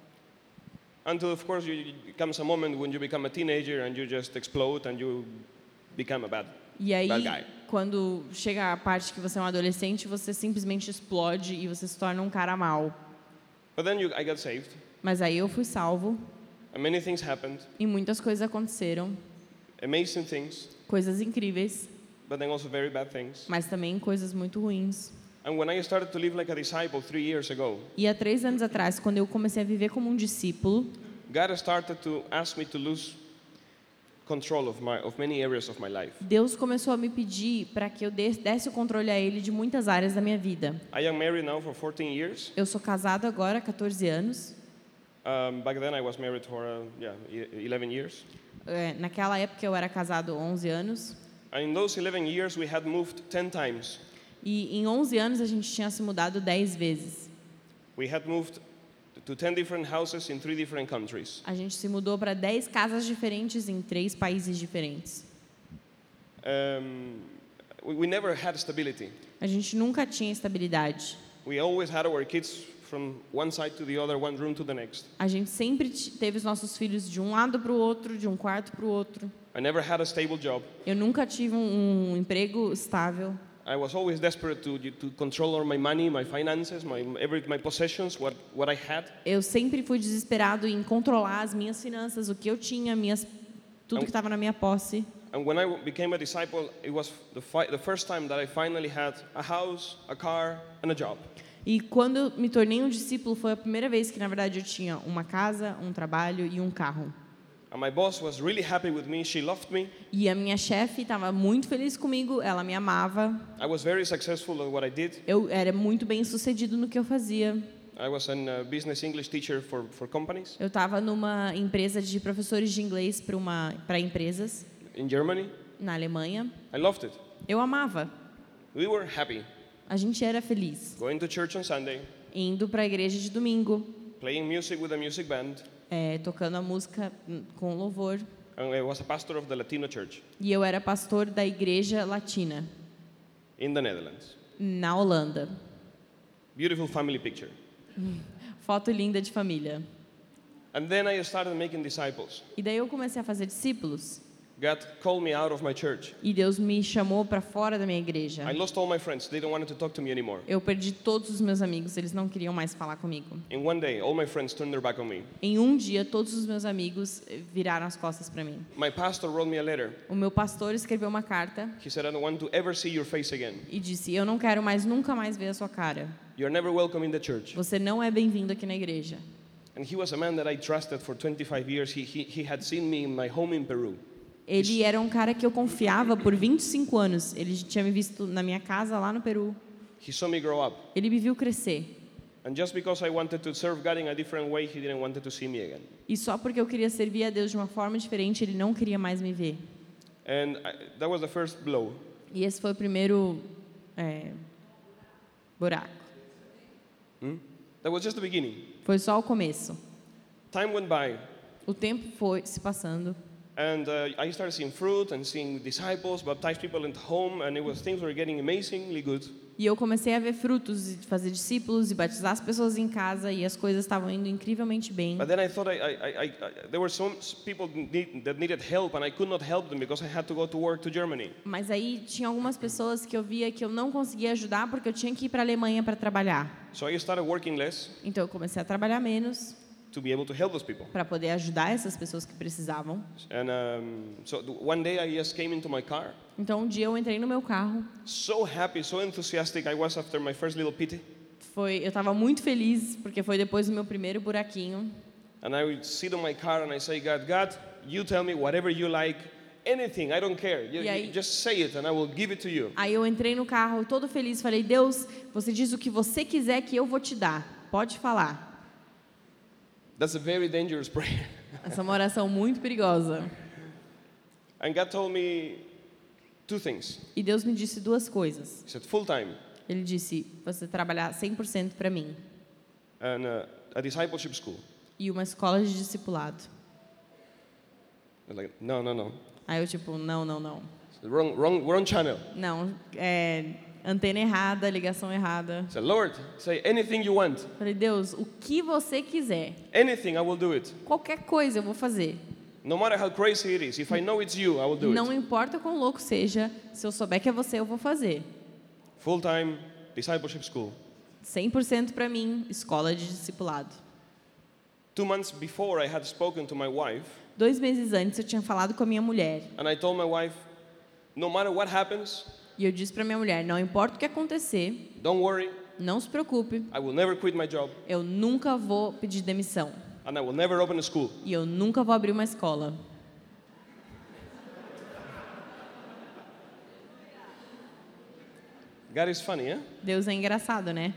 Until, of course, you, it comes a moment when you become a teenager and you just explode and you become a bad, E aí, bad guy. quando chega a parte que você é um adolescente, você simplesmente explode e você se torna um cara mau. But then you, I got saved, Mas aí eu fui salvo and many things happened, e muitas coisas aconteceram, amazing things, coisas incríveis, but then also very bad things. mas também coisas muito ruins. And when I started to live like a disciple three years ago, E há três anos atrás, quando eu comecei a viver como um discípulo, God started to ask me to lose control of, my, of many areas of my life. Deus começou a me pedir para que eu des- desse o controle a Ele de muitas áreas da minha vida. I am married now for fourteen years. Eu sou casado agora há quatorze anos. Um, back then I was married for uh, yeah, e- eleven years. É, naquela época eu era casado há onze anos. And in those eleven years we had moved ten times. E em onze anos a gente tinha se mudado dez vezes. We had moved to ten different houses in three different countries. A gente se mudou para dez casas diferentes em três países diferentes. Um, we, we never had stability. A gente nunca tinha estabilidade. We always had our kids from one side to the other, one room to the next. A gente sempre t- teve os nossos filhos de um lado para o outro, de um quarto para o outro. I never had a stable job. Eu nunca tive um, um emprego estável. I was always desperate to, to control all my money, my finances, my, every, my possessions, what, what I had. Eu sempre fui desesperado em controlar as minhas finanças, o que eu tinha, minhas, tudo que estava na minha posse. And when I became a disciple, it was the, fi- the first time that I finally had a house, a car, and a job. E quando eu me tornei um discípulo, foi a primeira vez que, na verdade, eu tinha uma casa, um trabalho e um carro. And my boss was really happy with me. She loved me. E a minha chefe estava muito feliz comigo, ela me amava. I was very successful at what I did. Eu era muito bem sucedido no que eu fazia. I was a uh, business English teacher for, for companies Eu estava numa empresa de professores de inglês para uma para empresas in Germany. na Alemanha. I loved it. Eu amava. We were happy. A gente era feliz. Going to church on Sunday, Indo para a igreja de domingo, playing music with a music band. é, tocando a música com louvor. And I was a pastor of the Latino church E eu era pastor da igreja latina in the Netherlands. na Holanda. Beautiful family picture. Foto linda de família. And then I started making disciples. E daí eu comecei a fazer discípulos. God called me out of my church. E Deus me chamou para fora da minha igreja. I lost all my friends. They don't want to talk to me anymore. Eu perdi todos os meus amigos, eles não queriam mais falar comigo. In one day, all my friends turned their back on me. Em um dia, todos os meus amigos viraram as costas para mim. My pastor wrote me a letter. O meu pastor escreveu uma carta He said, I don't want to ever see your face again. e disse: eu não quero mais nunca mais ver a sua cara. You're never welcome in the church. Você não é bem-vindo aqui na igreja. And he was a man that I trusted for twenty-five years. He, he, he had seen me in my home in Peru. Ele era um cara que eu confiava por vinte e cinco anos. Ele tinha me visto na minha casa lá no Peru. He saw me grow up. Ele me viu crescer. And just because I wanted to serve God in a different way, he didn't want to see me again. E só porque eu queria servir a Deus de uma forma diferente, ele não queria mais me ver. And I, that was the first blow. E esse foi o primeiro é, buraco. Hmm? That was just the beginning. Foi só o começo. Time went by. O tempo foi se passando. And uh, I started seeing fruit and seeing disciples, baptized people in the home, and it was things were getting amazingly good. E eu comecei a ver frutos e fazer discípulos e batizar as pessoas em casa e as coisas estavam indo incrivelmente bem. But then I thought I, I, I, I, there were some people need, that needed help, and I could not help them because I had to go to work to Germany. Mas aí tinha algumas pessoas que eu via que eu não conseguia ajudar porque eu tinha que ir para a Alemanha para trabalhar. So I started working less Então eu comecei a trabalhar menos to be able to help those people. para poder ajudar essas pessoas que precisavam. And um, so one day I just came into my car, Então um dia eu entrei no meu carro. so happy, so enthusiastic I was after my first little pity. Foi, eu estava muito feliz porque foi depois do meu primeiro buraquinho. And I would sit on my car and I say, God, God, you tell me whatever you like, anything, I don't care. You, E aí- you just say it and I will give it to you. Aí eu entrei no carro todo feliz, falei: Deus, você diz o que você quiser que eu vou te dar. Pode falar. That's a very dangerous prayer. Essa é uma oração muito perigosa. And God told me two things. E Deus me disse duas coisas. He said, full time Ele disse: você trabalhar cem por cento para mim and uh, a discipleship school. e uma escola de discipulado. I was like, no, no, no. Aí eu tipo, não, não, não. Wrong, wrong, wrong channel. Não, é antena errada, ligação errada. I said, Lord, say anything you want. Falei: Deus, o que você quiser. Anything, I will do it. Qualquer coisa eu vou fazer. No matter how crazy it is, if I know it's you, I will do Não it. importa quão louco seja, se eu souber que é você, eu vou fazer. Full time discipleship school. cem por cento para mim, escola de discipulado. Two months before, I had spoken to my wife, Dois meses antes eu tinha falado com a minha mulher. and I told my wife, no matter what happens, E eu disse para minha mulher: não importa o que acontecer, don't worry, não se preocupe, I will never quit my job, eu nunca vou pedir demissão. and I will never open a school. E eu nunca vou abrir uma escola. God is funny, eh? Deus é engraçado, né?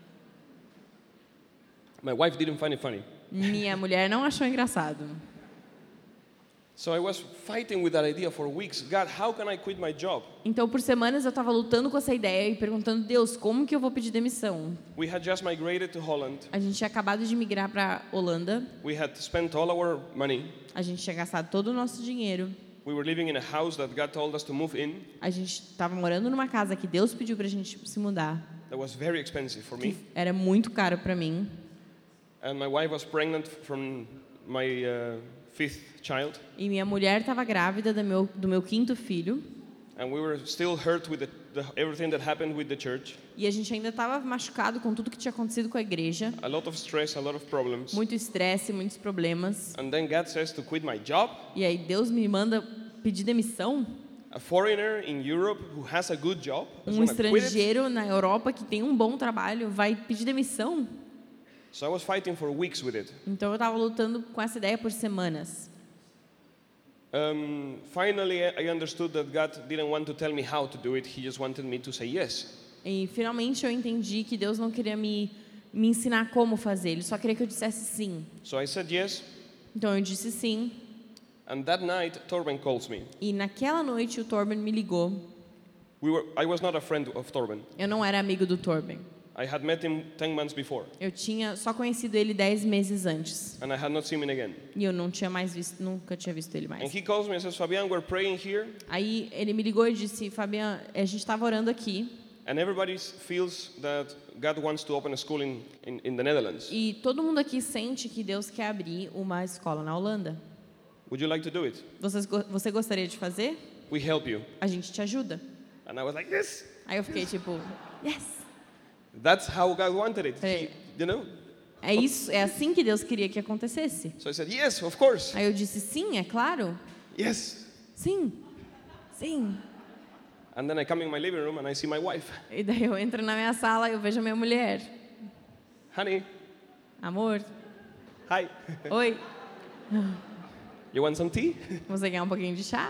My wife didn't find it funny. Minha mulher não achou engraçado. So I was fighting with that idea for weeks. God, how can I quit my job? Então, por semanas eu estava lutando com essa ideia e perguntando: Deus, como que eu vou pedir demissão? We had just migrated to Holland. A gente tinha acabado de migrar para Holanda. We had spent all our money. A gente tinha gastado todo o nosso dinheiro. We were living in a house that God told us to move in. A gente estava morando numa casa que Deus pediu para a gente se mudar. That was very expensive for me. Era muito caro para mim. And my wife was pregnant from my uh, fifth child. E minha mulher estava grávida do meu, do meu quinto filho. And we were still hurt with the, the, everything that happened with the church. E a gente ainda estava machucado com tudo que tinha acontecido com a igreja. A lot of stress, a lot of problems. Muito estresse, muitos problemas. And then God says to quit my job. E aí Deus me manda pedir demissão. A foreigner in Europe who has a good job is Um gonna quit it. estrangeiro na Europa que tem um bom trabalho vai pedir demissão. So I was fighting for weeks with it. Então eu estava lutando com essa ideia por semanas. Um, finally, I understood that God didn't want to tell me how to do it. He just wanted me to say yes. E finalmente eu entendi que Deus não queria me, me ensinar como fazer, Ele só queria que eu dissesse sim. So I said yes. Então eu disse sim. And that night, Torben calls me. E naquela noite o Torben me ligou. We were, I was not a friend of Torben. Eu não era amigo do Torben. I had met him ten months before. Eu tinha só conhecido ele dez meses antes. And I had not seen him again. E eu não tinha mais visto, nunca tinha visto ele And mais. he calls me and says, Fabian, we're praying here. Aí ele me ligou e disse: Fabian, a gente estava orando aqui. And everybody feels that God wants to open a school in, in, in the Netherlands. E todo mundo aqui sente que Deus quer abrir uma escola na Holanda. Would you like to do it? Vocês, go- você gostaria de fazer? We help you. A gente te ajuda. And I was like, yes. Aí eu fiquei tipo, yes. That's how God wanted it. Hey. He, you know? É isso, é assim que Deus queria que acontecesse. So I said, yes, of course. Aí eu disse, sim, é claro. Yes. Sim, sim. And then I come in my living room and I see my wife. E daí eu entro na minha sala e eu vejo a minha mulher. Honey, Amor, hi. oi, You want some tea? você quer um pouquinho de chá?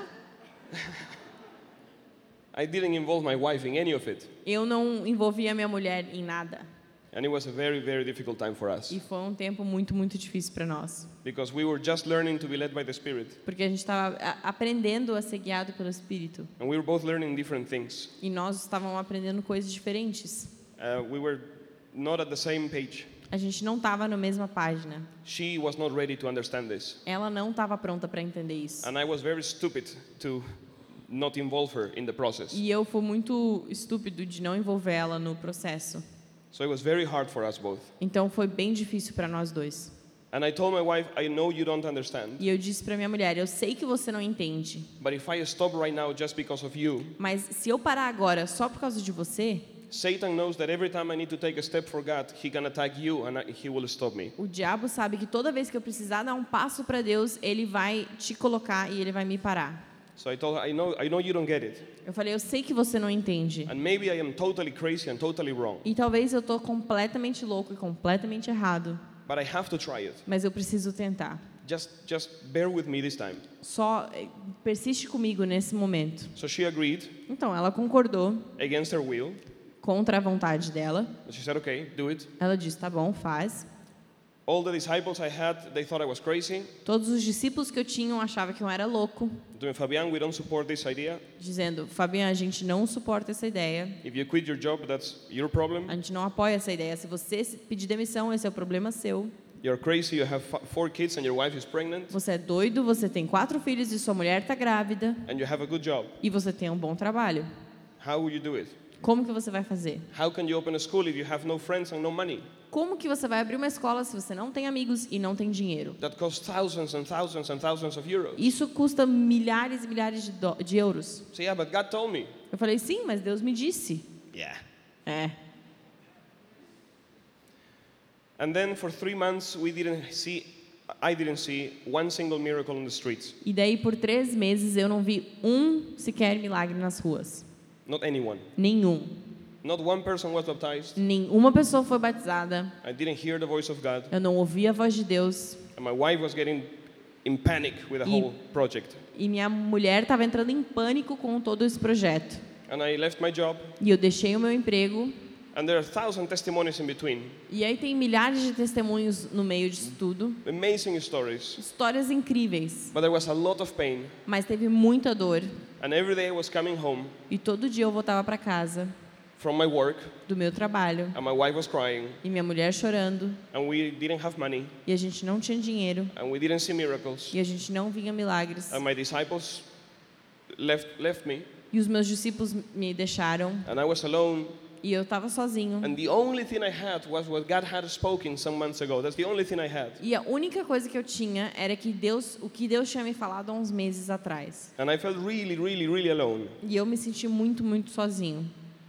I didn't involve my wife in any of it. Eu não envolvi a minha mulher em nada. And it was a very, very difficult time for us. E foi um tempo muito, muito difícil para nós. Because we were just learning to be led by the Spirit. Porque a gente estava aprendendo a ser guiado pelo Espírito. And we were both learning different things. E nós estávamos aprendendo coisas diferentes. Uh, we were not at the same page. A gente não estava na mesma página. She was not ready to understand this. Ela não estava pronta para entender isso. And I was very stupid to not involve her in the process. E eu fui muito estúpido de não envolver ela no processo. So it was very hard for us both. Então foi bem difícil para nós dois. And I told my wife, I know you don't understand, E eu disse para minha mulher, eu sei que você não entende, but if I stop right now just because of you, mas se eu parar agora só por causa de você, Satan knows that every time I need to take a step for God, he can attack you and I- he will stop me. o diabo sabe que toda vez que eu precisar dar um passo para Deus, ele vai te colocar e ele vai me parar. So I told her, I know, I know you don't get it. Eu falei, eu sei que você não entende. And maybe I am totally crazy and totally wrong, E talvez eu tô completamente louco e completamente errado, but I have to try it. mas eu preciso tentar. Just, just bear with me this time. Só eh, persiste comigo nesse momento. So she agreed Então ela concordou against her will. contra a vontade dela. She said, okay, do it. Ela disse, tá bom, faz. All the disciples I had, they thought I was crazy. Todos os discípulos que eu tinha achavam que eu era louco, Doing Fabian, we don't support this idea. dizendo, Fabiano, a gente não suporta essa ideia, If you quit your job, that's your problem. a gente não apoia essa ideia. Se você se- pedir demissão, esse é o problema seu. You're crazy, you have f- four kids and your wife is pregnant Você é doido, você tem quatro filhos e sua mulher está grávida and you have a good job. e você tem um bom trabalho. How will you do it? Como que você vai fazer? How can you open a school if you have no friends and no money? Como que você vai abrir uma escola se você não tem amigos e não tem dinheiro? That costs thousands and thousands and thousands of euros. Isso custa milhares e milhares de, do- de euros. So yeah, but God told me. Eu falei, sim, mas Deus me disse. Yeah. É. And then for three months we didn't see, I didn't see one single miracle on the streets. E daí, por três meses, eu não vi um sequer milagre nas ruas. Not anyone. Nenhum. Not one person was baptized. Nenhuma pessoa foi batizada. I didn't hear the voice of God. Eu não ouvi a voz de Deus. And my wife was getting in panic with the E- whole project. E minha mulher estava entrando em pânico com todo esse projeto. And I left my job. E eu deixei o meu emprego. And there are thousand testimonies in between. E aí tem milhares de testemunhos no meio disso tudo. Amazing stories. Histórias incríveis. But there was a lot of pain. Mas teve muita dor. And every day I was coming home E todo dia eu voltava para casa from my work. do meu trabalho. And my wife was crying. E minha mulher chorando. And we didn't have money. E a gente não tinha dinheiro. And we didn't see miracles. E a gente não via milagres. And my disciples left, left me. E os meus discípulos me deixaram. And I was alone. E eu estava sozinho. And the only thing I had was what God had spoken some months ago. That's the only thing I had. E a única coisa que eu tinha era que Deus, o que Deus tinha me falado há uns meses atrás. And I felt really, really, really alone. E eu me senti muito, muito sozinho.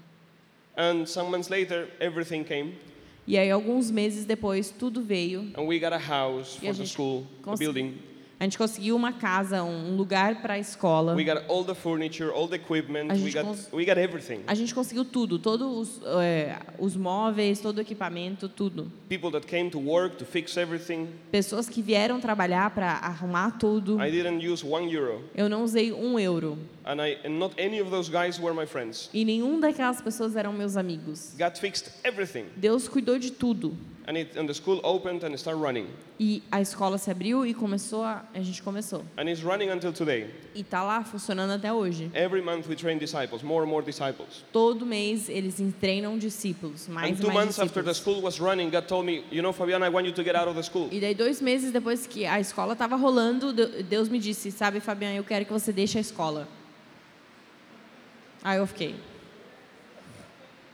And some months later, everything came. E aí alguns meses depois tudo veio. And we got a house E a for the gente school, a cons- building. A gente conseguiu uma casa, um lugar para a escola. We got all the furniture, all the equipment. A We gente got, cons- we got everything. A gente conseguiu tudo, todos os, é, os móveis, todo o equipamento, tudo. People that came to work to fix everything. Pessoas que vieram trabalhar para arrumar tudo. I didn't use one euro. Eu não usei um euro. And, I, and not any of those guys were my friends. E nenhum daquelas pessoas eram meus amigos. God fixed everything. Deus cuidou de tudo. And, it, and the school opened and it started running. E a escola se abriu e começou a, a gente começou. And it's running until today. E tá lá funcionando até hoje. Every month we train disciples, more and more disciples. Todo mês eles treinam discípulos, mais And e two mais months after the discípulos. school was running, God told me, you know, Fabiana, I want you to get out of the school. E daí dois meses depois que a escola estava rolando, De- Deus me disse, sabe, Fabiana, eu quero que você deixe a escola. Aí eu fiquei.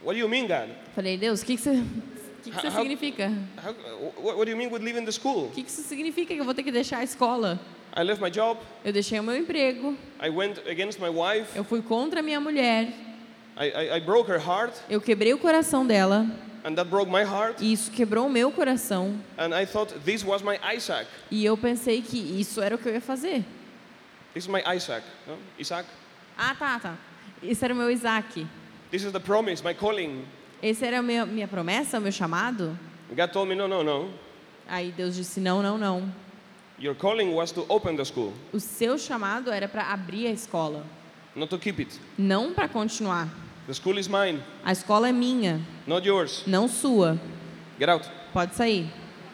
what do you mean, God? Falei, Deus, o que que você, que que isso How- significa? How, what, what do you mean with leaving the school? O que que isso significa que eu vou ter que deixar a escola? I left my job. Eu deixei o meu emprego, I went against my wife. eu fui contra a minha mulher, I, I, I broke her heart, eu quebrei o coração dela, and that broke my heart. e isso quebrou o meu coração. And I thought this was my Isaac. E eu pensei que isso era o que eu ia fazer. This is my Isaac. No? Isaac. Ah, tá, tá. Esse era o meu Isaac. This is the promise, my calling. Esse era a minha, minha promessa, o meu chamado. God told me, no, no, no. Aí Deus disse, não, não, não. Your calling was to open the school, O seu chamado era para abrir a escola, not to keep it. não para continuar. The school is mine, A escola é minha, not yours. não sua. Get out. Pode sair.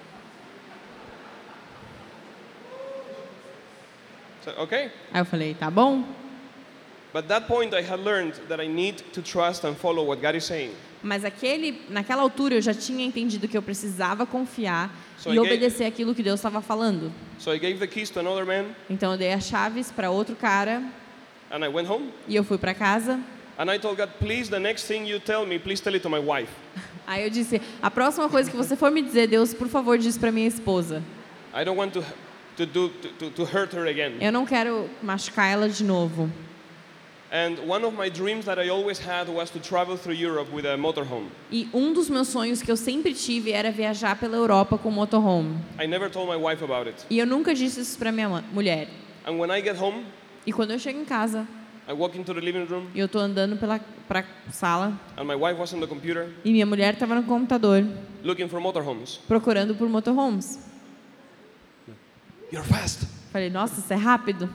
So, okay. Aí eu falei, tá bom. But at that point, I had learned that I need to trust and follow what God is saying. Mas aquele, naquela altura eu já tinha entendido que eu precisava confiar So e I gave- obedecer aquilo que Deus estava falando. So I gave the keys to another man, Então eu dei as chaves para outro cara and I went home. e eu fui para casa. And I told God, please, the next thing you tell me, please tell it to my wife. Aí eu disse, a próxima coisa que você for me dizer, Deus, por favor, diz para minha esposa. I don't want to, to, do, to, to hurt her again. Eu não quero machucar ela de novo. And one of my dreams that I always had was to travel through Europe with a motorhome. E um dos meus sonhos que eu sempre tive era viajar pela Europa com motorhome. I never told my wife about it. E eu nunca disse isso para minha ma- mulher. And when I get home, E quando eu chego em casa, I walk into the living room, e eu tô andando pela pra sala, and my wife was on the computer e minha mulher estava no computador looking for motorhomes. procurando por motorhomes. You're fast. Falei, nossa, isso é rápido.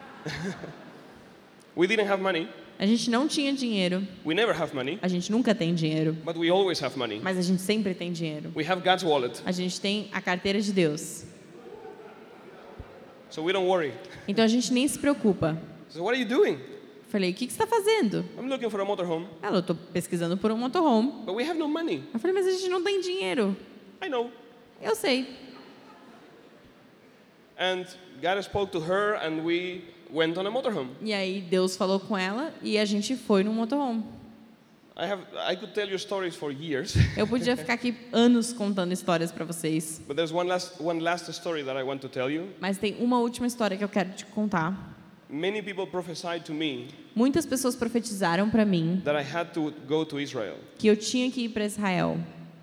We didn't have money. A gente não tinha dinheiro. We never have money, A gente nunca tem dinheiro. but we always have money. Mas a gente sempre tem dinheiro. We have God's wallet, A gente tem a carteira de Deus. so we don't worry. Então a gente nem se preocupa. So what are you doing? Falei, o que, que você está fazendo? I'm looking for a motorhome, Ela, eu estou pesquisando por um motorhome. but we have no money. Eu falei, mas a gente não tem dinheiro. I know. Eu sei. And God spoke to her, and we went on a motorhome. E aí Deus falou com ela e a gente foi no motorhome. I have, I could tell you stories for years, Eu podia ficar aqui anos contando histórias para vocês. but there's one last, one last story that I want to tell you. Mas tem uma última história que eu quero te contar. Many people prophesied to me Muitas pessoas profetizaram para mim that I had to go to Israel. que eu tinha que ir para Israel.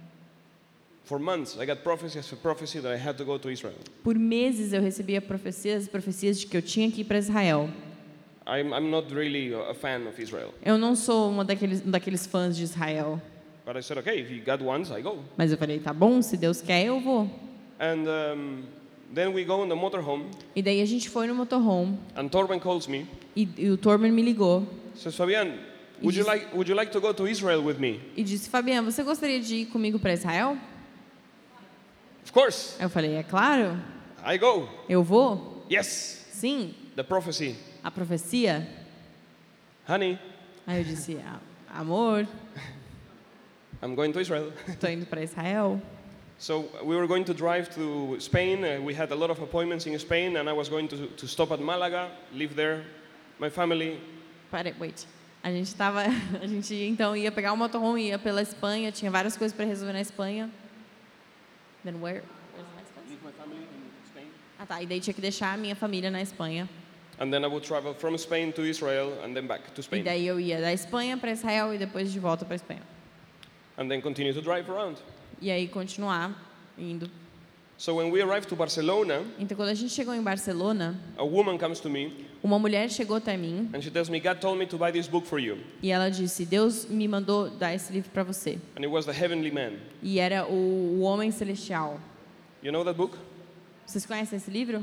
For months, I got prophecy after prophecy that I had to go to Israel. Por meses eu recebia profecias, profecias de que eu tinha que ir para Israel. I'm, I'm not really a fan of Israel, Eu não sou uma daqueles, um daqueles fãs de Israel. but I said, okay, if God wants, I go. Mas eu falei, tá bom, se Deus quer, eu vou. And um, then we go on the motorhome, E daí a gente foi no motorhome and Torben calls me, e, e o Torben me ligou says, Fabian, would you like, would you like to go to Israel with me? e disse, Fabiana, você gostaria de ir comigo para Israel? Of course, Eu falei, é claro, I go. eu vou. Yes, Sim, the prophecy. a profecia. Honey, Aí eu disse, "Ah, amor, I'm going to Israel. tô indo para Israel. So we were going to drive to Spain. Uh, we had a lot of appointments in Spain, and I was going to, to stop at Malaga, live there, my family. Peraí, wait. A gente tava, a gente então ia pegar o motorhome, ia pela Espanha, tinha várias coisas para resolver na Espanha. Then where? Where's the next place? Leave my family in Spain. Ah, tá. E daí tinha que deixar a minha família na Espanha. And then I would travel from Spain to Israel and then back to E Spain. daí eu ia da Espanha para Israel e depois de volta para Espanha. And then continue to drive around. E aí continuar indo. So when we arrived to Barcelona, Então quando a gente chegou em Barcelona, a woman comes to me uma mulher chegou até mim and she tells me, God told me to buy this book for you. e ela disse: Deus me mandou dar esse livro para você. And it was The Heavenly Man. E era o, o Homem Celestial. You know that book? Vocês conhecem esse livro?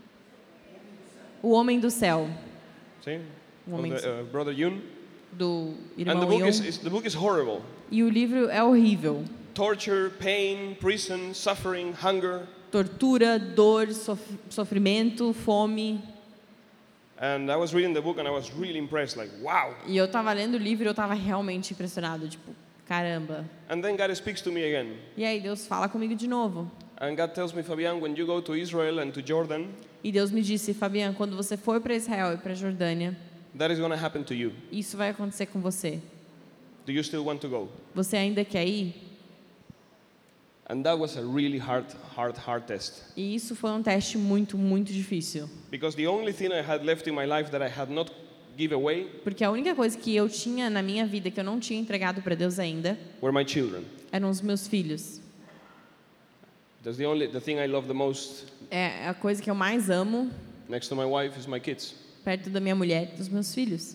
O Homem do Céu, See? O Of Homem the, do uh, brother Yun. do And the irmão book is, Ion. is, the book is horrible. E o livro é horrível. Torture, pain, prison, suffering, hunger. Tortura, dor, sof sofrimento, fome. And I was reading the book and I was really impressed, like, wow. E eu tava lendo o livro e eu tava realmente impressionado, tipo, caramba. And then God speaks to me again. E aí Deus fala comigo de novo. And God tells me, Fabian, when you go to Israel and to Jordan, E Deus me disse: Fabiano, quando você for para Israel e para Jordânia, that is going to happen to you. isso vai acontecer com você. Do you still want to go? Você ainda quer ir? And that was a really hard, hard, hard test. E isso foi um teste muito, muito difícil. Because the only thing I had left in my life that I had not give away Porque a única coisa que eu tinha na minha vida que eu não tinha entregado para Deus ainda were my children. eram os meus filhos. That's the only the thing I love the most É a coisa que eu mais amo, next to my wife is my kids. perto da minha mulher, dos meus filhos.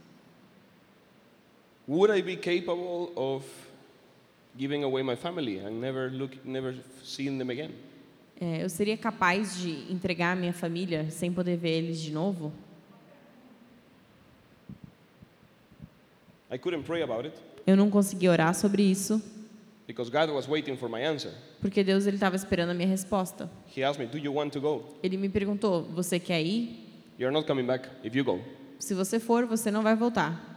Would I be capable of giving away my family and never look, never seeing them again? É, eu seria capaz de entregar a minha família sem poder ver eles de novo? I couldn't pray about it Eu não consegui orar sobre isso, because God was waiting for my answer. porque Deus ele estava esperando a minha resposta. He asked me, "Do you want to go?" Ele me perguntou: você quer ir? You're not coming back if you go. Se você for, você não vai voltar.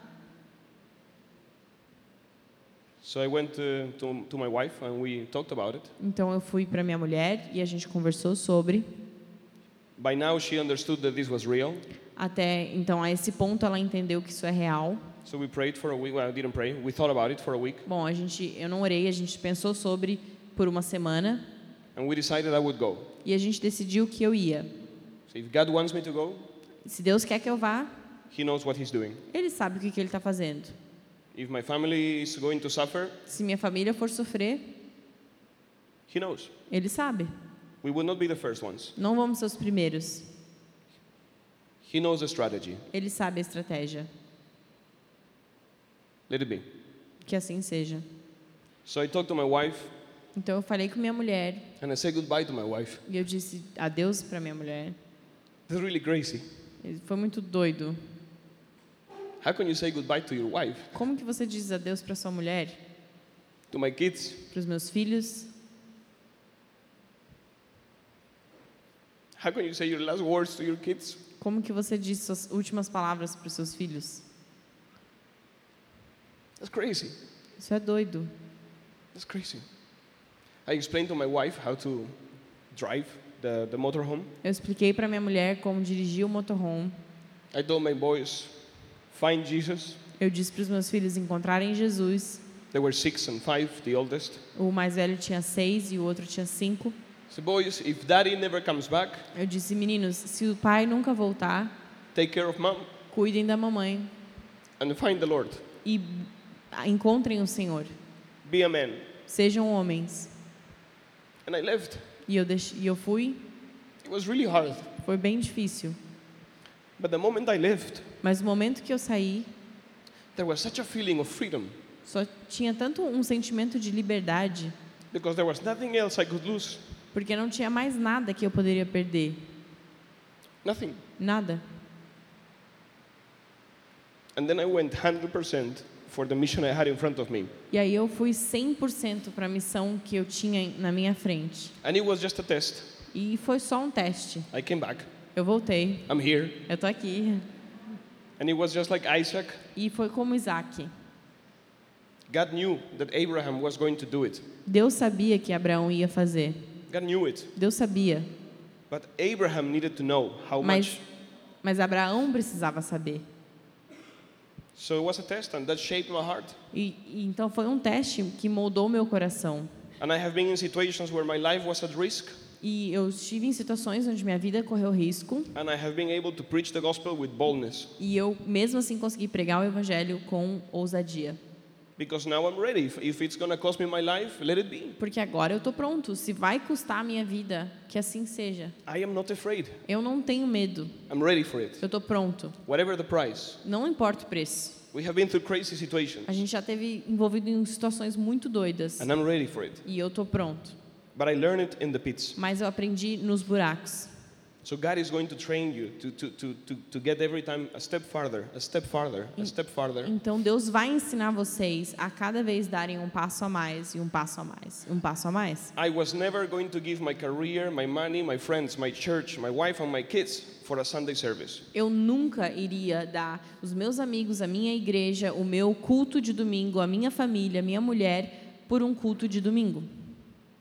So I went to, to, to my wife and we talked about it. Então eu fui para minha mulher e a gente conversou sobre. By now she understood that this was real. Até então a esse ponto ela entendeu que isso é real. So we prayed for a week. Well, I didn't pray. We thought about it for a week. Bom, a gente eu não orei, a gente pensou sobre por uma semana And we decided I would go. e a gente decidiu que eu ia. So if God wants me to go, Se Deus quer que eu vá, He knows what He's doing. Ele sabe o que, que Ele está fazendo. If my family is going to suffer, Se minha família for sofrer, He knows. Ele sabe. We will not be the first ones. Não vamos ser os primeiros. He knows the strategy. Ele sabe a estratégia. Let it be. Que assim seja. So I talked to my wife Então eu falei com minha mulher and I said goodbye to my wife. e eu disse adeus para minha mulher. That's really crazy. Ele foi muito doido. How can you say goodbye to your wife? Como que você diz adeus para sua mulher? To my kids? Para os meus filhos? How can you say your last words to your kids? Como que você diz suas últimas palavras para os seus filhos? That's crazy. Isso é doido. That's crazy. I explained to my wife how to drive the, the motorhome. Eu expliquei para minha mulher como dirigir o motorhome. I told my boys, find Jesus. Eu disse para os meus filhos encontrarem Jesus. They were six and five, the oldest. O mais velho tinha seis e o outro tinha cinco. So boys, if daddy never comes back, Eu disse, meninos, se o pai nunca voltar, take care of mom cuidem da mamãe and find the Lord. e encontrem o Senhor. Be a man. Sejam homens. And I left. E eu, deix... e eu fui. It was really hard. Foi bem difícil. But the moment I left, Mas no momento que eu saí, there was such a feeling of freedom só tinha tanto um sentimento de liberdade, because there was nothing else I could lose. porque não tinha mais nada que eu poderia perder. Nothing. Nada. And then I went one hundred percent for the mission I had in front of me. E aí eu fui cem por cento para a missão que eu tinha na minha frente. And it was just a test. E foi só um teste. I came back. Eu voltei. I'm here. Eu tô aqui. And it was just like Isaac. E foi como Isaac. God knew that Abraham was going to do it. Deus sabia que Abraão ia fazer. God knew it. Deus sabia. But Abraham needed to know how Mas, much. mas Abraão precisava saber. So it was a test and that shaped my heart. E, e então foi um teste que moldou meu coração. And I have been in situations where my life was at risk. E eu estive em situações onde minha vida correu risco. And I have been able to preach the gospel with boldness. E eu, mesmo assim, consegui pregar o evangelho com ousadia. Because now I'm ready. If, if it's going to cost me my life, let it be. Porque agora eu estou pronto. Se vai custar a minha vida, que assim seja. I am not afraid. Eu não tenho medo. I'm ready for it. Eu estou pronto. Whatever the price. Não importa o preço. We have been through crazy situations. A gente já teve envolvido em situações muito doidas. And I'm ready for it. E eu estou pronto. But I learned it in the pits. Mas eu aprendi nos buracos. So God is going to train you to, to, to, to, to get every time a step farther, a step farther, a step farther. Então Deus vai ensinar vocês a cada vez darem um passo a mais e um passo a mais, um passo a mais. I was never going to give my career, my money, my friends, my church, my wife and my kids for a Sunday service. Eu nunca iria dar os meus amigos, a minha igreja, o meu culto de domingo, a minha família, a minha mulher por um culto de domingo.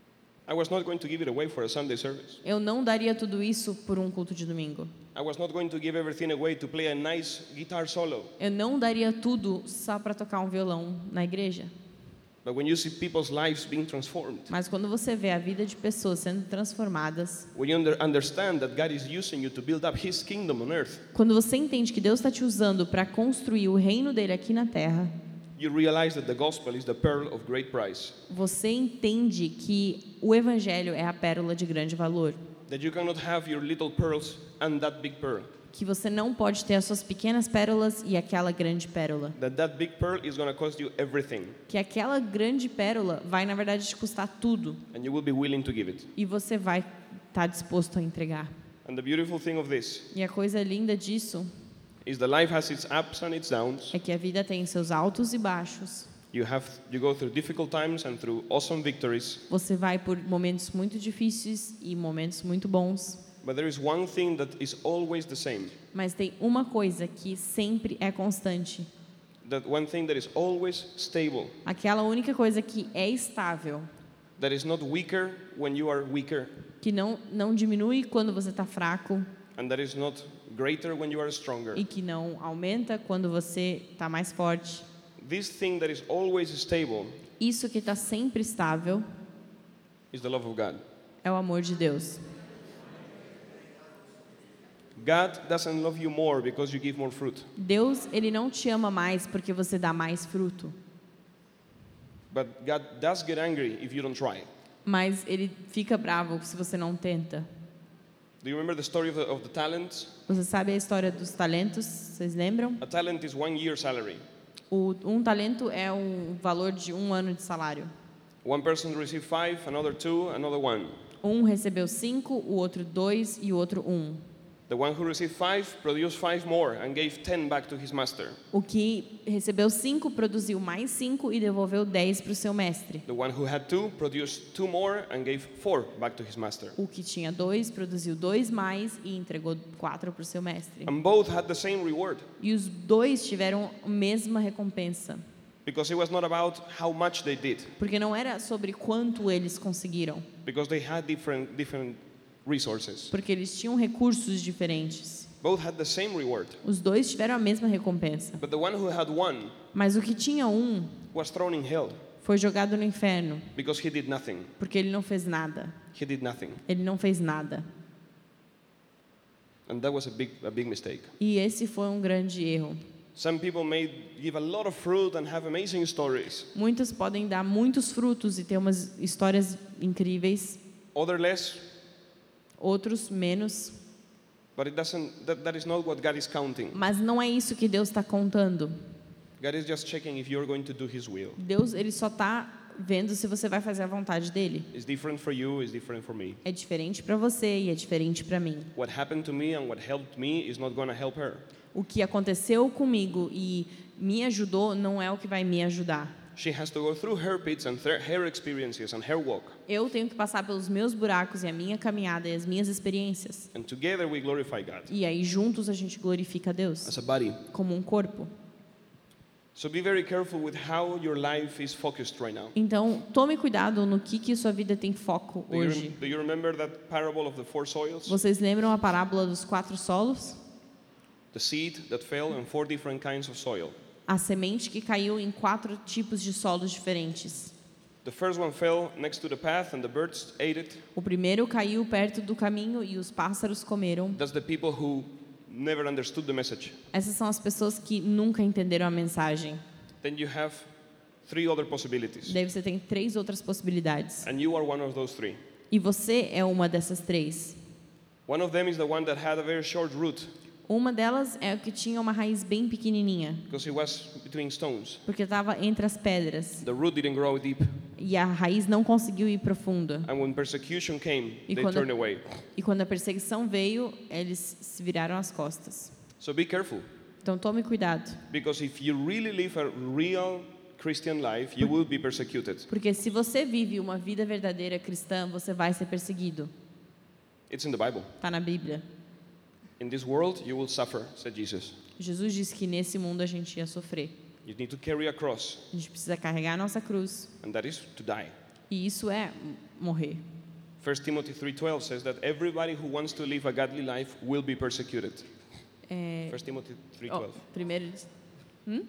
I was not going to give it away for a Sunday service. Eu não daria tudo isso por um culto de domingo. I was not going to give everything away to play a nice guitar solo. Eu não daria tudo só para tocar um violão na igreja. But when you see people's lives being transformed, Mas quando você vê a vida de pessoas sendo transformadas, when you under, understand that God is using you to build up His kingdom on earth, quando você entende que Deus está te usando para construir o reino dele aqui na terra, you realize that the gospel is the pearl of great price. você entende que o evangelho é a pérola de grande valor. That you cannot have your little pearls and that big pearl. Que você não pode ter as suas pequenas pérolas e aquela grande pérola. That that big pearl is going to cost you everything. Que aquela grande pérola vai, na verdade, te custar tudo. And you will be willing to give it. E você vai estar disposto a entregar. And the beautiful thing of this E a coisa linda disso is the life has its ups and its downs. é que a vida tem seus altos e baixos. You have you go through difficult times and through awesome victories. Você vai por momentos muito difíceis e momentos muito bons. But there is one thing that is always the same. Mas tem uma coisa que sempre é constante. That one thing that is always stable. Aquela única coisa que é estável. That is not weaker when you are weaker. Que não, não diminui quando você está fraco. And that is not greater when you are stronger. E que não aumenta quando você está mais forte. This thing that is always stable Isso que está sempre estável is the love of God. é o amor de Deus. God doesn't love you more because you give more fruit. Deus, ele não te ama mais porque você dá mais fruto. But God does get angry if you don't try. Mas ele fica bravo se você não tenta. Do you remember the story of the, of the talents? Você sabe a história dos talentos? Vocês lembram? A talent is one year salary. O, um talento é um valor de um ano de salário. One person received five, another two, another one. Um recebeu cinco, o outro dois e o outro um. The one who received five produced five more and gave ten back to his master. O que recebeu cinco produziu mais cinco e devolveu dez para o seu mestre. The one who had two produced two more and gave four back to his master. O que tinha dois produziu dois mais e entregou quatro para o seu mestre. And both had the same reward. E os dois tiveram a mesma recompensa. Because it was not about how much they did. Porque não era sobre quanto eles conseguiram. Because they had different different resources. Porque eles tinham recursos diferentes. Both had the same reward. Os dois tiveram a mesma recompensa. But the one who had one Mas o que tinha um was thrown in hell foi jogado no inferno. because he did nothing. Porque ele não fez nada. He did nothing. Ele não fez nada. And that was a big a big mistake. E esse foi um grande erro. Some people may give a lot of fruit and have amazing stories. Muitos podem dar muitos frutos e ter umas histórias incríveis. Other less, Outros menos. but it doesn't that, that is not what God is counting. Mas não é isso que Deus está contando. God is just checking if you're going to do his will. Deus, ele só está vendo se você vai fazer a vontade dele. It's different for you, it's different for me. É diferente para você e é diferente para mim. What happened to me and what helped me is not going to help her. O que aconteceu comigo e me ajudou não é o que vai me ajudar. She has to go through her pits and th- her experiences and her walk. Eu tenho que passar pelos meus buracos e a minha caminhada e as minhas experiências. And together we glorify God E aí juntos a gente glorifica a Deus as a body. como um corpo. So be very careful with how your life is focused right now. Então, tome cuidado no que que sua vida tem foco Do you, hoje. rem- do you remember that parable of the four soils? Vocês lembram a parábola dos quatro solos? The seed that fell in four different kinds of soil. A semente que caiu em quatro tipos de solos diferentes. The first one fell next to the path and the birds ate it. O primeiro caiu perto do caminho e os pássaros comeram. That's the people who never understood the message. Essas são as pessoas que nunca entenderam a mensagem. Then you have three other possibilities. Daí você tem três outras possibilidades. And you are one of those three. E você é uma dessas três. One of them is the one that had a very short root Uma delas é o que tinha uma raiz bem pequenininha, because it was between stones. porque estava entre as pedras. The root didn't grow deep. E a raiz não conseguiu ir profunda. And when persecution came, E they quando, turned away. e quando a perseguição veio, eles se viraram as costas. So be careful. Então tome cuidado, Because if you really live a real Christian life, you will be persecuted. porque se você vive uma vida verdadeira cristã, você vai ser perseguido. It's in the Bible. Está na Bíblia. In this world, you will suffer, said Jesus. Jesus disse que nesse mundo a gente ia sofrer. You need to carry a cross, A gente precisa carregar a nossa cruz. and that is to die. E isso é morrer. First Timothy three twelve says that everybody who wants to live a godly life will be persecuted. É, First Timothy three ó, twelve. primeiro, hum?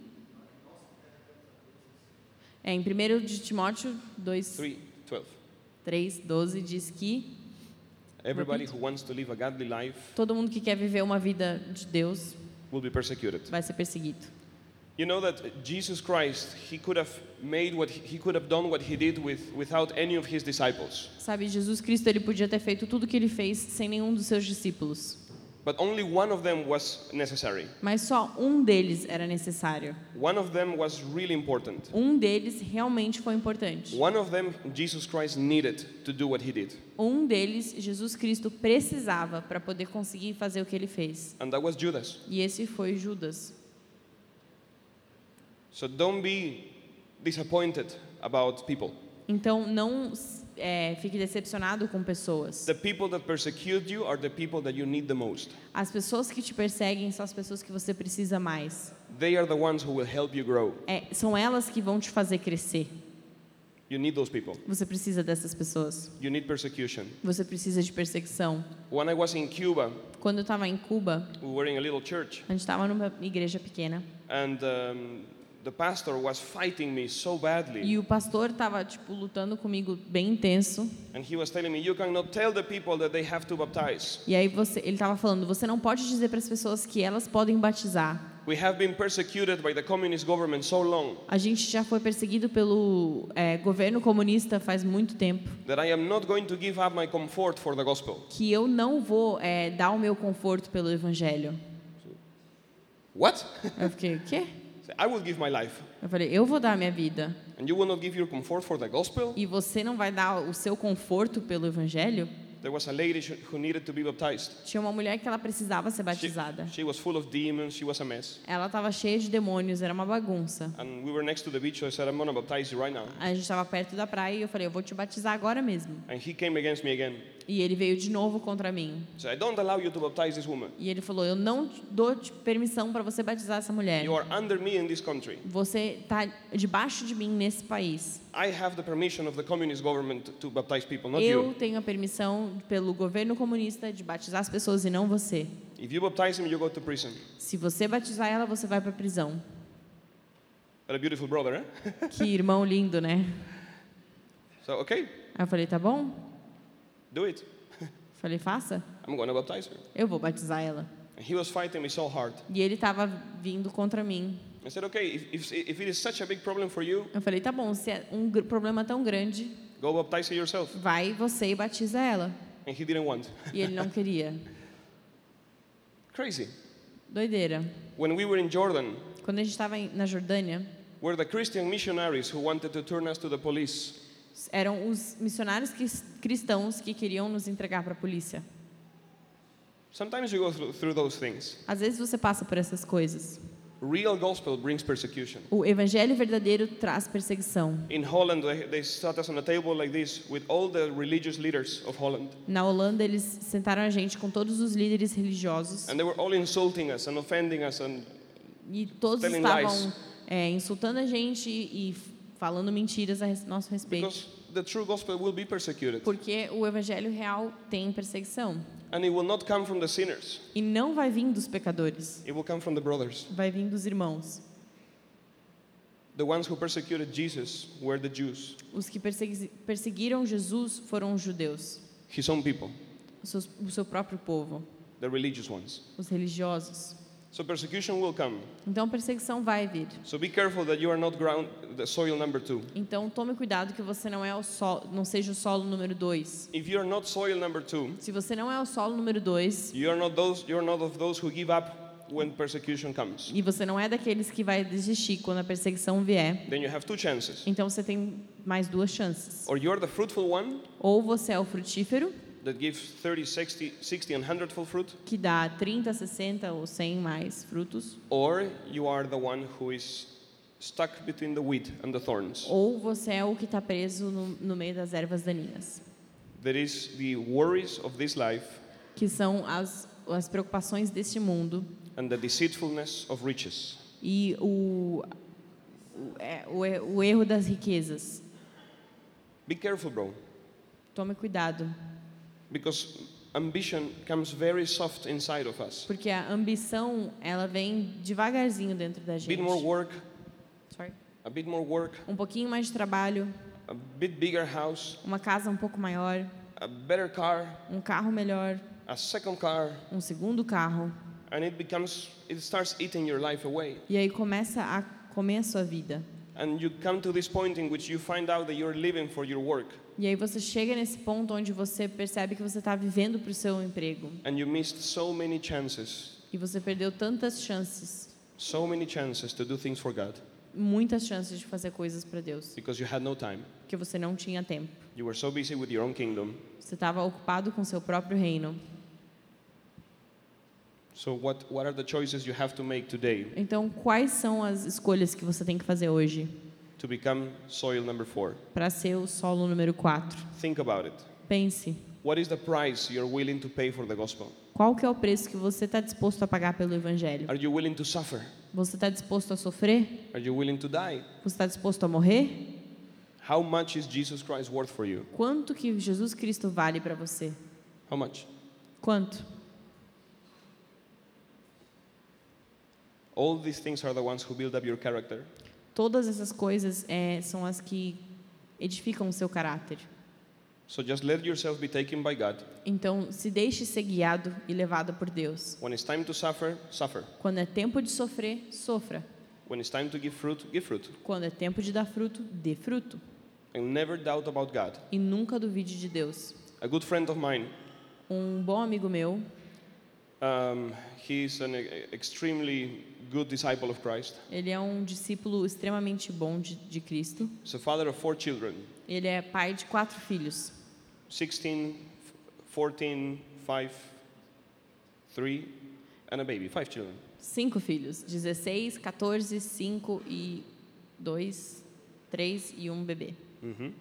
É, em primeiro de Timóteo dois, three twelve. três, doze diz que Everybody who wants to live a godly life todo mundo que quer viver uma vida de Deus will be persecuted. vai ser perseguido. You know that Jesus Christ, he could have made what he, he could have done what he did with without any of his disciples. Sabe, Jesus Cristo, ele podia ter feito tudo o que ele fez sem nenhum dos seus discípulos. But only one of them was necessary. Mas só um deles era necessário. One of them was really important. Um deles realmente foi importante. One of them Jesus Christ needed to do what he did. Um deles, Jesus Cristo precisava para poder conseguir fazer o que ele fez. And that was Judas. E esse foi Judas. So don't be disappointed about people. Então, não é, fique decepcionado com pessoas. The people that persecute you are the people that you need the most. As pessoas que te perseguem são as pessoas que você precisa mais. They are the ones who will help you grow. É, são elas que vão te fazer crescer. You need those people. Você precisa dessas pessoas. You need persecution. Você precisa de perseguição. When I was in Cuba, Quando eu estava em Cuba, we were in a little church, a gente estava numa igreja pequena. and um, the pastor was fighting me so badly. E o pastor estava tipo lutando comigo bem intenso. And he was telling me, you cannot tell the people that they have to baptize. E aí você, ele estava falando, você não pode dizer para as pessoas que elas podem batizar. We have been persecuted by the communist government so long A gente já foi perseguido pelo é, governo comunista faz muito tempo, that I am not going to give up my comfort for the gospel. que eu não vou é, dar o meu conforto pelo evangelho. What? Eu fiquei, o quê? I will give my life. Eu falei, eu vou dar a minha vida. And you will not give your comfort for the gospel? E você não vai dar o seu conforto pelo evangelho? There was a lady who needed to be baptized. Tinha uma mulher que ela precisava ser She, batizada. she was full of demons, she was a mess. Ela estava cheia de demônios, era uma bagunça. And we were next to the beach, so I said, I'm going to baptize you right now. A gente estava perto da praia e eu falei, eu vou te batizar agora mesmo. And he came against me again. E ele veio de novo contra mim. So I don't allow you to baptize this woman. E ele falou, eu não dou permissão para você batizar essa mulher. You are under me in this country. Você está debaixo de mim nesse país. I have the permission of the communist government to baptize people, not Eu you. tenho a permissão pelo governo comunista de batizar as pessoas e não você. If you baptize him, you go to prison. Se você batizar ela, você vai para a prisão. What a beautiful brother, eh? Que irmão lindo, né? So, okay, Aí eu falei, tá bom? do it. Falei, faça. I'm going to baptize her. Eu vou batizar ela. And he was fighting me so hard. E ele estava vindo contra mim. I said, okay, if, if, if it is such a big problem for you, Eu falei, tá bom, se é um gr- problema tão grande, go baptize her yourself. vai você e batiza ela. And he didn't want. E ele não queria. Crazy. Doideira. When we were in Jordan, Quando a gente estava na Jordânia, were the Christian missionaries who wanted to turn us to the police. eram os missionários cris- cristãos que queriam nos entregar para a polícia. Sometimes you go through, through those things. Às vezes você passa por essas coisas. Real gospel brings persecution. O evangelho verdadeiro traz perseguição. In Holland, they, they sat us on a table like this with all the religious leaders of Holland. Na Holanda, eles sentaram a gente com todos os líderes religiosos And they were all insulting us and offending us. And e todos telling estavam lies. é, insultando a gente e falando mentiras a res- nosso respeito. because the true gospel will be persecuted. Porque o evangelho real tem perseguição. And it will not come from the sinners. E não vai vir dos pecadores, It will come from the brothers. vai vir dos irmãos. The ones who persecuted Jesus were the Jews, Os que persegui- perseguiram Jesus foram os judeus, his own people, os seus- o seu próprio povo, the religious ones. os religiosos. So persecution will come. Então perseguição vai vir. So be careful that you are not ground the soil number two. Então tome cuidado que você não é o solo, não seja o solo número dois. If you are not soil number two, Se você não é o solo número dois you are not those. You are not of those who give up when persecution comes. e você não é daqueles que vai desistir quando a perseguição vier, Then you have two chances. então você tem mais duas chances. Or you are the fruitful one Ou você é o frutífero, that gives thirty, sixty, sixty, and one hundred fold fruit, que dá trinta, sessenta ou cem mais frutos, or you are the one who is stuck between the wheat and the thorns. ou você é o que está preso no, no meio das ervas daninhas, There is the worries of this life que são as, as preocupações deste mundo and the deceitfulness of riches. e o, o, é, o, e- o erro das riquezas. Be careful, bro. Tome cuidado, because ambition comes very soft inside of us. porque a ambição, ela vem devagarzinho dentro da A gente. bit more work, Sorry. a bit more work, Um pouquinho mais de trabalho, a bit bigger house, uma casa um pouco maior, a better car, um carro melhor, a second car, um segundo carro. and it becomes, it starts eating your life away. E aí começa a comer a sua vida. And you come to this point in which you find out that you're living for your work, E aí você chega nesse ponto onde você percebe que você está vivendo para o seu emprego. and you missed so many chances, E você perdeu tantas chances, so many chances to do things for God, muitas chances de fazer coisas para Deus, because you had no time. porque você não tinha tempo. You were so busy with your own kingdom. Você estava ocupado com seu próprio reino. So what, what are the choices you have to make today Então, quais são as escolhas que você tem que fazer hoje to become soil number four? para ser o solo número quatro? Think about it. Pense, What is the price you're willing to pay for the gospel? qual que é o preço que você está disposto a pagar pelo evangelho? Are you willing to suffer? Você está disposto a sofrer? Are you willing to die? Você está disposto a morrer? How much is Jesus Christ worth for you? Quanto que Jesus Cristo vale para você? How much? Quanto? All these things are the ones who build up your character. Todas essas coisas é, são as que edificam o seu caráter. So just let yourself be taken by God. Então, se deixe ser guiado e levado por Deus. When it's time to suffer, suffer. Quando é tempo de sofrer, sofra. When it's time to give fruit, give fruit. Quando é tempo de dar fruto, dê fruto. And never doubt about God. E nunca duvide de Deus. A good friend of mine, Um bom amigo meu, um, he's an e- extremely good disciple of Christ. ele é um discípulo extremamente bom de, de Cristo. He's a father of four children, Ele é pai de quatro filhos. sixteen, fourteen, five, three, and a baby, five children. Cinco filhos. dezesseis, quatorze, cinco e dois, três e um bebê. Mm-hmm.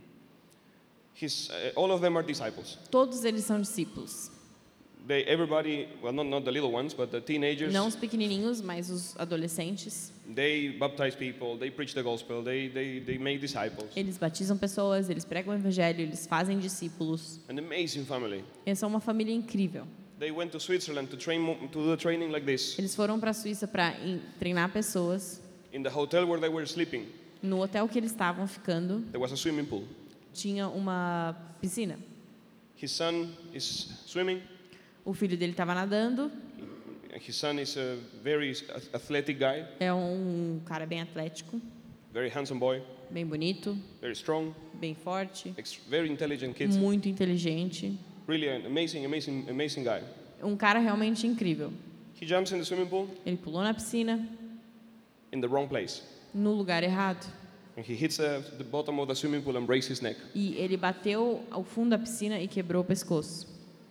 He's, uh, all of them are disciples. Todos eles são discípulos. They, everybody, well, not, not the little ones, but the teenagers, Não os pequenininhos, mas os adolescentes. they baptize people, they preach the gospel, they, they, they make disciples. Eles batizam pessoas, eles pregam o evangelho, eles fazem discípulos. An amazing family. Eles são uma família incrível. They went to Switzerland to train mo- to do a training like this. Eles foram para a Suíça para treinar pessoas. In the hotel where they were sleeping, No hotel que eles estavam ficando, there was a swimming pool. tinha uma piscina. His son is swimming. O filho dele estava nadando. His son is a very athletic guy, É um cara bem atlético, very handsome boy, bem bonito, very strong, bem forte, ex- very intelligent kid. muito inteligente. Really an amazing, amazing, amazing guy. Um cara realmente incrível. He jumps in the swimming pool Ele pulou na piscina, in the wrong place. no lugar errado. And he hits the, the bottom of the swimming pool and breaks his neck. E ele bateu ao fundo da piscina e quebrou o pescoço.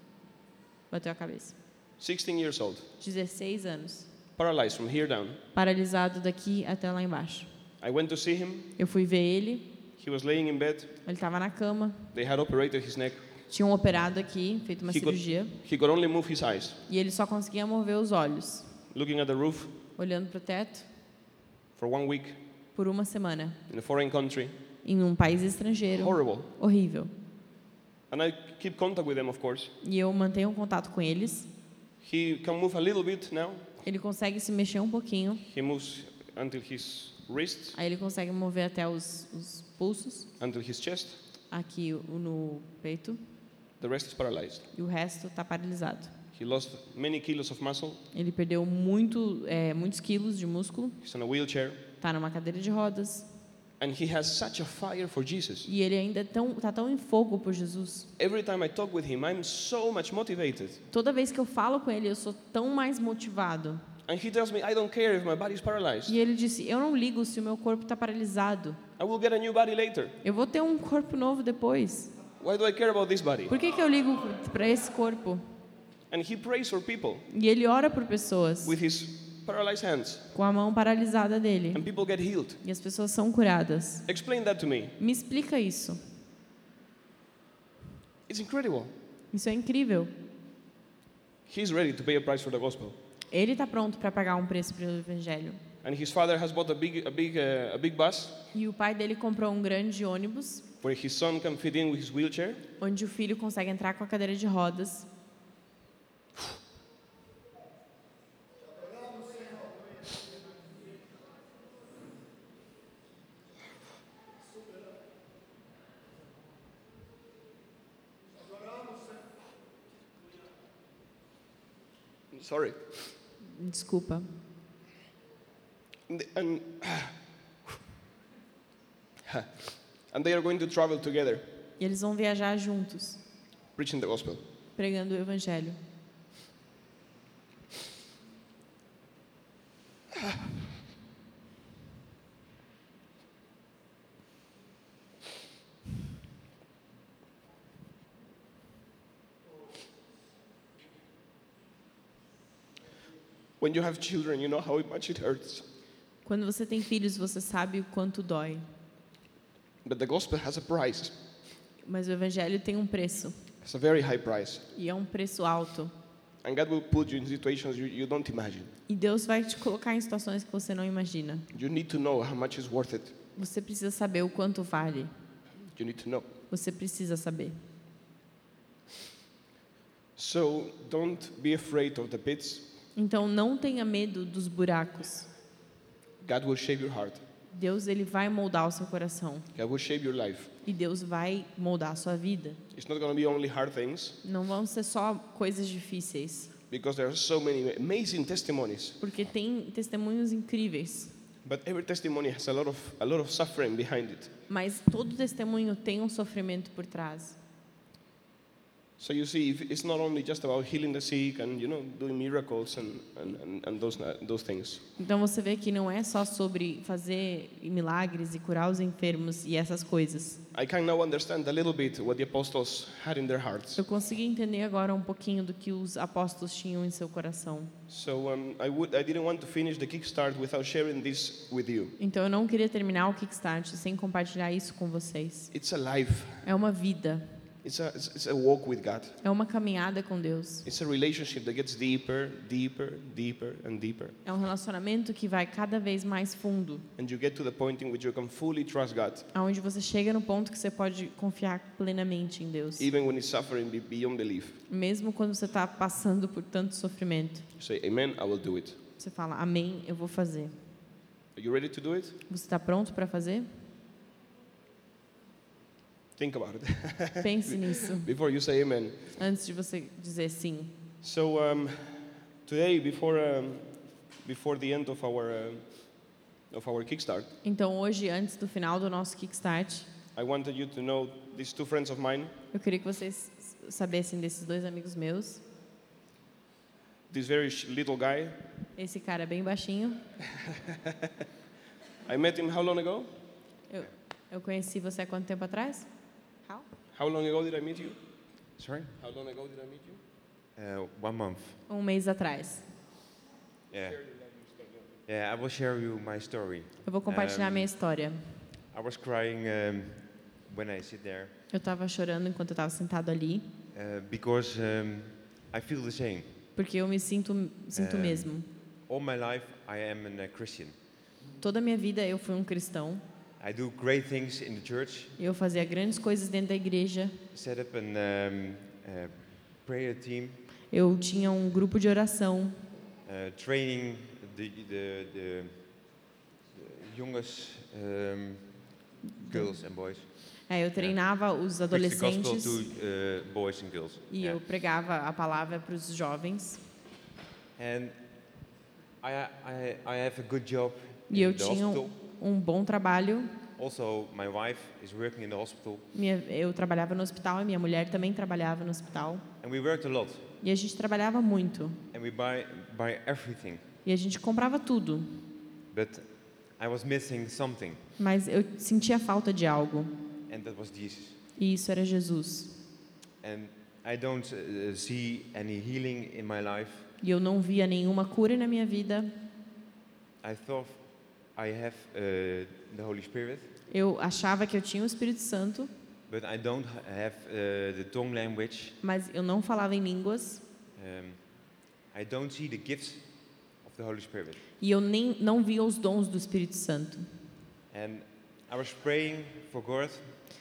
Bateu a cabeça. sixteen years old, dezesseis anos. paralyzed from here down. Paralisado daqui até lá embaixo. I went to see him. Eu fui ver ele. He was laying in bed. Ele estava na cama. They had operated his neck. Tinham operado aqui, feito uma He could, cirurgia. he could only move his eyes. E ele só conseguia mover os olhos. Looking at the roof Olhando para o teto for one week por uma semana. in a foreign country. Em um país estrangeiro. Horrible. Horrível. And I keep contact with them, of course. E eu mantenho um contato com eles. He can move a little bit now. Ele consegue se mexer um pouquinho. He moves until his wrist, Aí ele consegue mover até os, os pulsos. until his chest. Aqui o- no peito. The rest is paralyzed. E o resto está paralisado. He lost many kilos of muscle. Ele perdeu muito, é, muitos quilos de músculo. He's on a wheelchair. Está numa cadeira de rodas. And he has such a fire for Jesus. E ele ainda está tão, tá tão em fogo por Jesus. Every time I talk with him, I'm so much motivated. Toda vez que eu falo com ele, eu sou tão mais motivado. And he tells me, I don't care if my body is paralyzed. E ele disse, eu não ligo se o meu corpo está paralisado. I will get a new body later. Eu vou ter um corpo novo depois. Why do I care about this body? Por que, que eu ligo para esse corpo? And he prays for people E ele ora por pessoas with his paralyzed hands. com a mão paralisada dele. And people get healed. E as pessoas são curadas. Explain that to me. Me explica isso. It's incredible. Isso é incrível. He's ready to pay a price for the gospel. Ele está pronto para pagar um preço pelo evangelho. And his father has bought a big, a big, uh, a big bus. E o pai dele comprou um grande ônibus where his son can fit in with his wheelchair. onde o filho consegue entrar com a cadeira de rodas. Sorry. Desculpa. And, and, and they are going to travel together, E eles vão viajar juntos, preaching the gospel. pregando o evangelho. When you have children, you know how much it hurts. Quando você tem filhos, você sabe o quanto dói. But the gospel has a price. Mas o evangelho tem um preço, It's a very high price. e é um preço alto. And God will put you in situations you, you don't imagine. E Deus vai te colocar em situações que você não imagina. You need to know how much is worth it. Você precisa saber o quanto vale. You need to know. Você precisa saber. So don't be afraid of the pits. Então não tenha medo dos buracos. God will shape your heart. Deus ele vai moldar o seu coração. God will shape your life. E Deus vai moldar a sua vida. It's not going to be only hard things, Não vão ser só coisas difíceis, because there are so many amazing testimonies. porque tem testemunhos incríveis. But every testimony has a lot of a lot of suffering behind it. Mas todo testemunho tem um sofrimento por trás. So you see, if it's not only just about healing the sick and you know doing miracles and and, and, and those those things. Então você vê que não é só sobre fazer milagres e curar os enfermos e essas coisas. I can now understand a little bit what the apostles had in their hearts. Eu consegui entender agora um pouquinho do que os apóstolos tinham em seu coração. So um, I would I didn't want to finish the kickstart without sharing this with you. Então eu não queria terminar o Kickstart sem compartilhar isso com vocês. It's a life. É uma vida, It's a it's a walk with God. é uma caminhada com Deus. It's a relationship that gets deeper, deeper, deeper and deeper. É um relacionamento que vai cada vez mais fundo, And you get to the point in which you can fully trust God, aonde você chega no ponto que você pode confiar plenamente em Deus, even when it's suffering be- beyond belief. mesmo quando você está passando por tanto sofrimento. You say, Amen, I will do it. Você fala, amém, eu vou fazer. Are you ready to do it? Você está pronto para fazer? Think about it Pense nisso before you say Amen. antes de você dizer sim. So um, today, before um, before the end of our uh, of our kickstart, Então hoje, antes do final do nosso Kickstart, I wanted you to know these two friends of mine. eu queria que vocês sabessem desses dois amigos meus. This very sh- little guy. Esse cara bem baixinho, I met him how long ago? eu, eu conheci você há quanto tempo atrás? How? How long ago did I meet you? Sorry? How long ago did I meet you? Uh, one month. Um mês atrás. Yeah. Yeah, I will share you my story. Eu vou compartilhar Um, minha história. I was crying um, when I sit there Eu estava chorando enquanto eu estava sentado ali, uh, because um, I feel the same. porque eu me sinto, sinto É. mesmo. All my life I am a Christian. Toda a minha vida eu fui um cristão. I do great things in the church, Eu fazia grandes coisas dentro da igreja. set up an um, uh, prayer team, Eu tinha um grupo de oração. uh, training the, the, the, the youngest um, girls and boys. É, eu treinava os Preach the gospel adolescentes to uh, boys and girls. e Yeah. eu pregava a palavra para os jovens. And I, I, I have a good job E eu in the tinha hospital. um, um bom trabalho. Also, my wife is working in the hospital, Minha, eu trabalhava no hospital e minha mulher também trabalhava no hospital. and we worked a lot. E a gente trabalhava muito. And we buy, buy everything. E a gente comprava tudo. But I was missing something, Mas eu sentia falta de algo. and that was Jesus. E isso era Jesus. And I don't uh, see any healing in my life. E eu não via nenhuma cura na minha vida. I thought I have uh, the Holy Spirit, Eu achava que eu tinha o Espírito Santo, but I don't ha- have uh, the tongue language. mas eu não falava em línguas. Um, I don't see the gifts of the Holy Spirit. E eu nem não via os dons do Espírito Santo. And I was praying for God,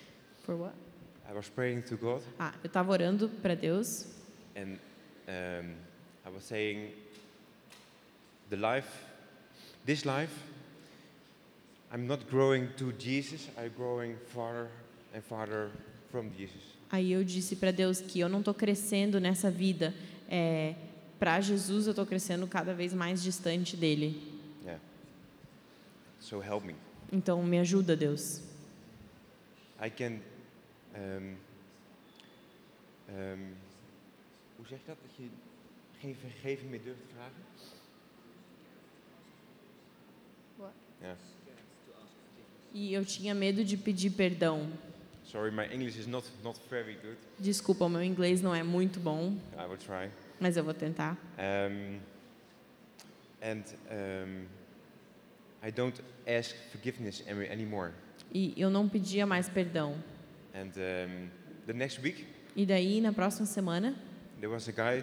For what? I was praying to God, Ah, eu estava orando para Deus and um, I was saying, the life, this life, I'm not growing to Jesus, I'm growing farther and farther from Jesus. Aí eu disse para Deus que eu não estou crescendo nessa vida. É, para Jesus eu estou crescendo cada vez mais distante dele. Yeah. So help me. Então me ajuda, Deus. I can. Um, um, hoe zeg je dat? Dat je geen vergeving meer durft te vragen? What? Yeah. E eu tinha medo de pedir perdão. Sorry, my English is not not very good. Desculpa, o meu inglês não é muito bom, I will try. mas eu vou tentar. Um, and um, I don't ask forgiveness any- anymore. E eu não pedia mais perdão. And um, the next week, E daí, na próxima semana, there was a guy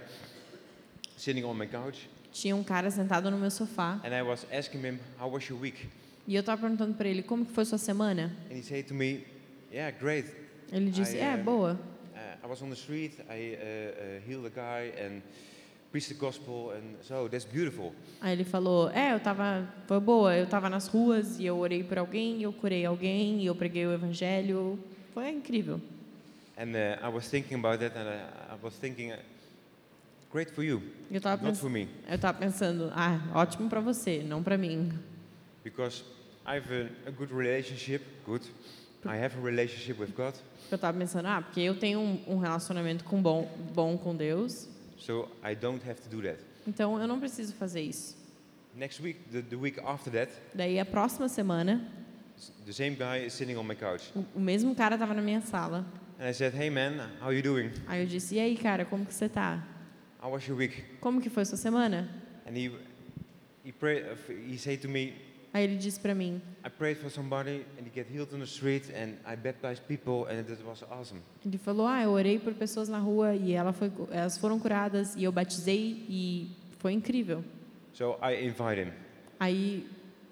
sitting on my couch, tinha um cara sentado no meu sofá. and I was asking him, "How was your week?" E eu estava perguntando para ele, como que foi sua semana? And he said to me, "Yeah, great. Ele disse, I, é, um, boa. Uh, I was on the street. I uh, uh, healed a guy and preached the gospel, and so that's beautiful." Aí ele falou, é, eu tava, foi boa, eu estava nas ruas e eu orei por alguém, eu curei alguém, e eu preguei o evangelho. Foi incrível. And uh, I was thinking about that, and I, I was thinking, uh, great for you, Eu estava not for me, eu tava pensando, ah, ótimo para você, não para mim. because I have a, a good relationship. Good. I have a relationship with God, Eu estava pensando, ah, porque eu tenho um, um relacionamento com bom, bom com Deus, so I don't have to do that. então eu não preciso fazer isso. Next week, the, the week after that, Daí a próxima semana, s- the same guy is sitting on my couch, o, o mesmo cara estava na minha sala. and I said, "Hey man, how you doing? Aí eu disse, e aí, cara, como que você tá? How was your week?" Como que foi sua semana? And he he prayed. Uh, f- he said to me, Aí ele disse para mim, "I prayed for somebody, and he get healed on the street, and I baptized people, and it was awesome." ele falou, ah, eu orei por pessoas na rua e ela foi, elas foram curadas e eu batizei e foi incrível. So I invite him Aí,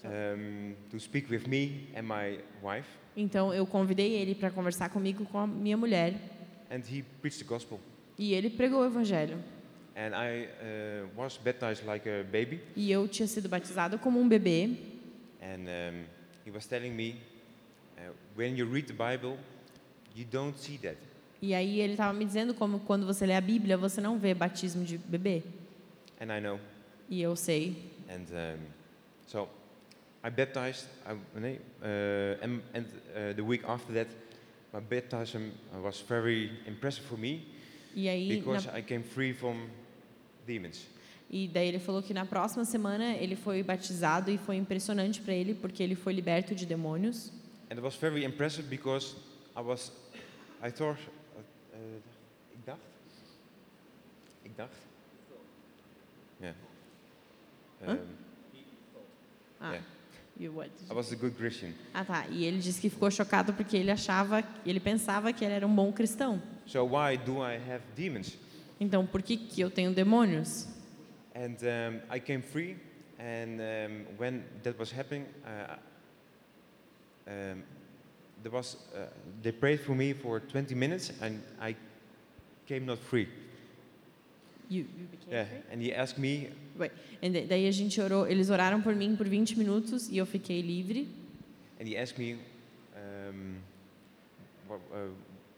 um, to speak with me and my wife, então eu convidei ele para conversar comigo com a minha mulher and he preached the gospel. e ele pregou o evangelho. And I uh, was baptized like a baby, E eu tinha sido batizado como um bebê and um, he was telling me, uh, when you read the Bible, you don't see that. e aí ele estava me dizendo como quando você lê a Bíblia você não vê batismo de bebê. And I know. E eu sei. And um, so I baptized, I, uh, and, and uh, the week after that, my baptism was very impressive for me, E aí because na, I came free from demons. e daí ele falou que na próxima semana ele foi batizado e foi impressionante para ele porque ele foi liberto de demônios. And it was very impressive because I was, I thought, uh, uh, ik dacht, ik dacht, yeah. Huh? Um, Ah, Yeah. e o what? I was a good Christian. Ah, tá. E ele disse que ficou chocado porque ele achava, ele pensava que ele era um bom cristão. So why do I have demons? Então, por que que eu tenho demônios? And um, I came free, and um, when that was happening, uh, um, there was uh, they prayed for me for twenty minutes, and I came not free. You, you became Yeah, free? and he asked me, Wait. And da- daí a gente orou, eles oraram por mim por vinte minutos e eu fiquei livre. and he asked me, um, what, uh,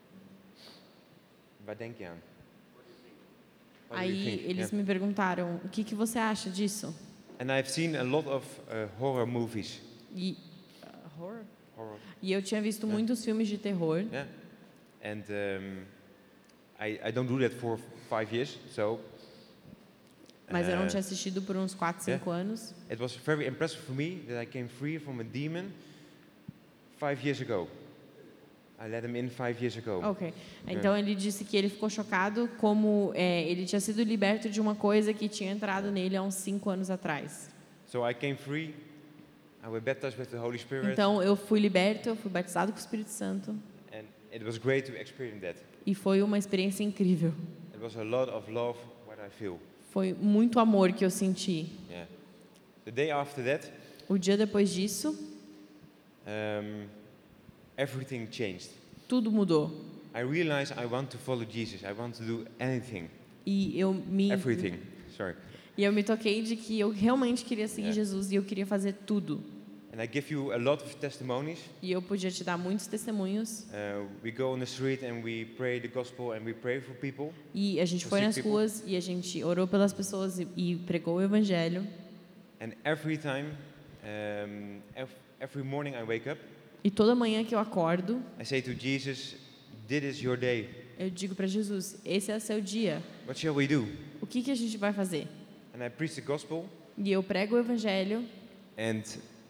wat denk je aan? What do you Aí think? eles Yeah. me perguntaram, o que que você acha disso? And I've seen a lot of uh, horror movies. E uh, horror? Horror. E eu tinha visto Yeah. muitos filmes de terror. Yeah, and um, I, I don't do that for five years, so Mas eu não uh, tinha assistido por uns quatro, yeah. cinco anos. it was very impressive for me that I came free from a demon five years ago. I let him in five years ago. Ok. Então ele disse que ele ficou chocado como é, ele tinha sido liberto de uma coisa que tinha entrado nele há uns cinco anos atrás. So I came free. I was baptized with the Holy Spirit, Então eu fui liberto, eu fui batizado com o Espírito Santo and it was great to experience that. e foi uma experiência incrível. It was a lot of love what I feel. Foi muito amor que eu senti. Yeah. The day after that, O dia depois disso, um, everything changed. tudo mudou. I realized I want to follow Jesus. I want to do anything, E eu me everything. Sorry. e eu me toquei de que eu realmente queria seguir Yeah. Jesus e eu queria fazer tudo. And I give you a lot of testimonies. E eu podia te dar muitos testemunhos. Uh, we go on the street and we pray the gospel and we pray for people. E a gente For foi sick nas people. ruas e a gente orou pelas pessoas e, e pregou o evangelho. And every time, um, ev- every morning I wake up, E toda manhã que eu acordo, I say to Jesus, "This is your day. eu digo para Jesus: esse é o seu dia. What shall we do?" O que que a gente vai fazer? And I preach the gospel, E eu prego o evangelho. and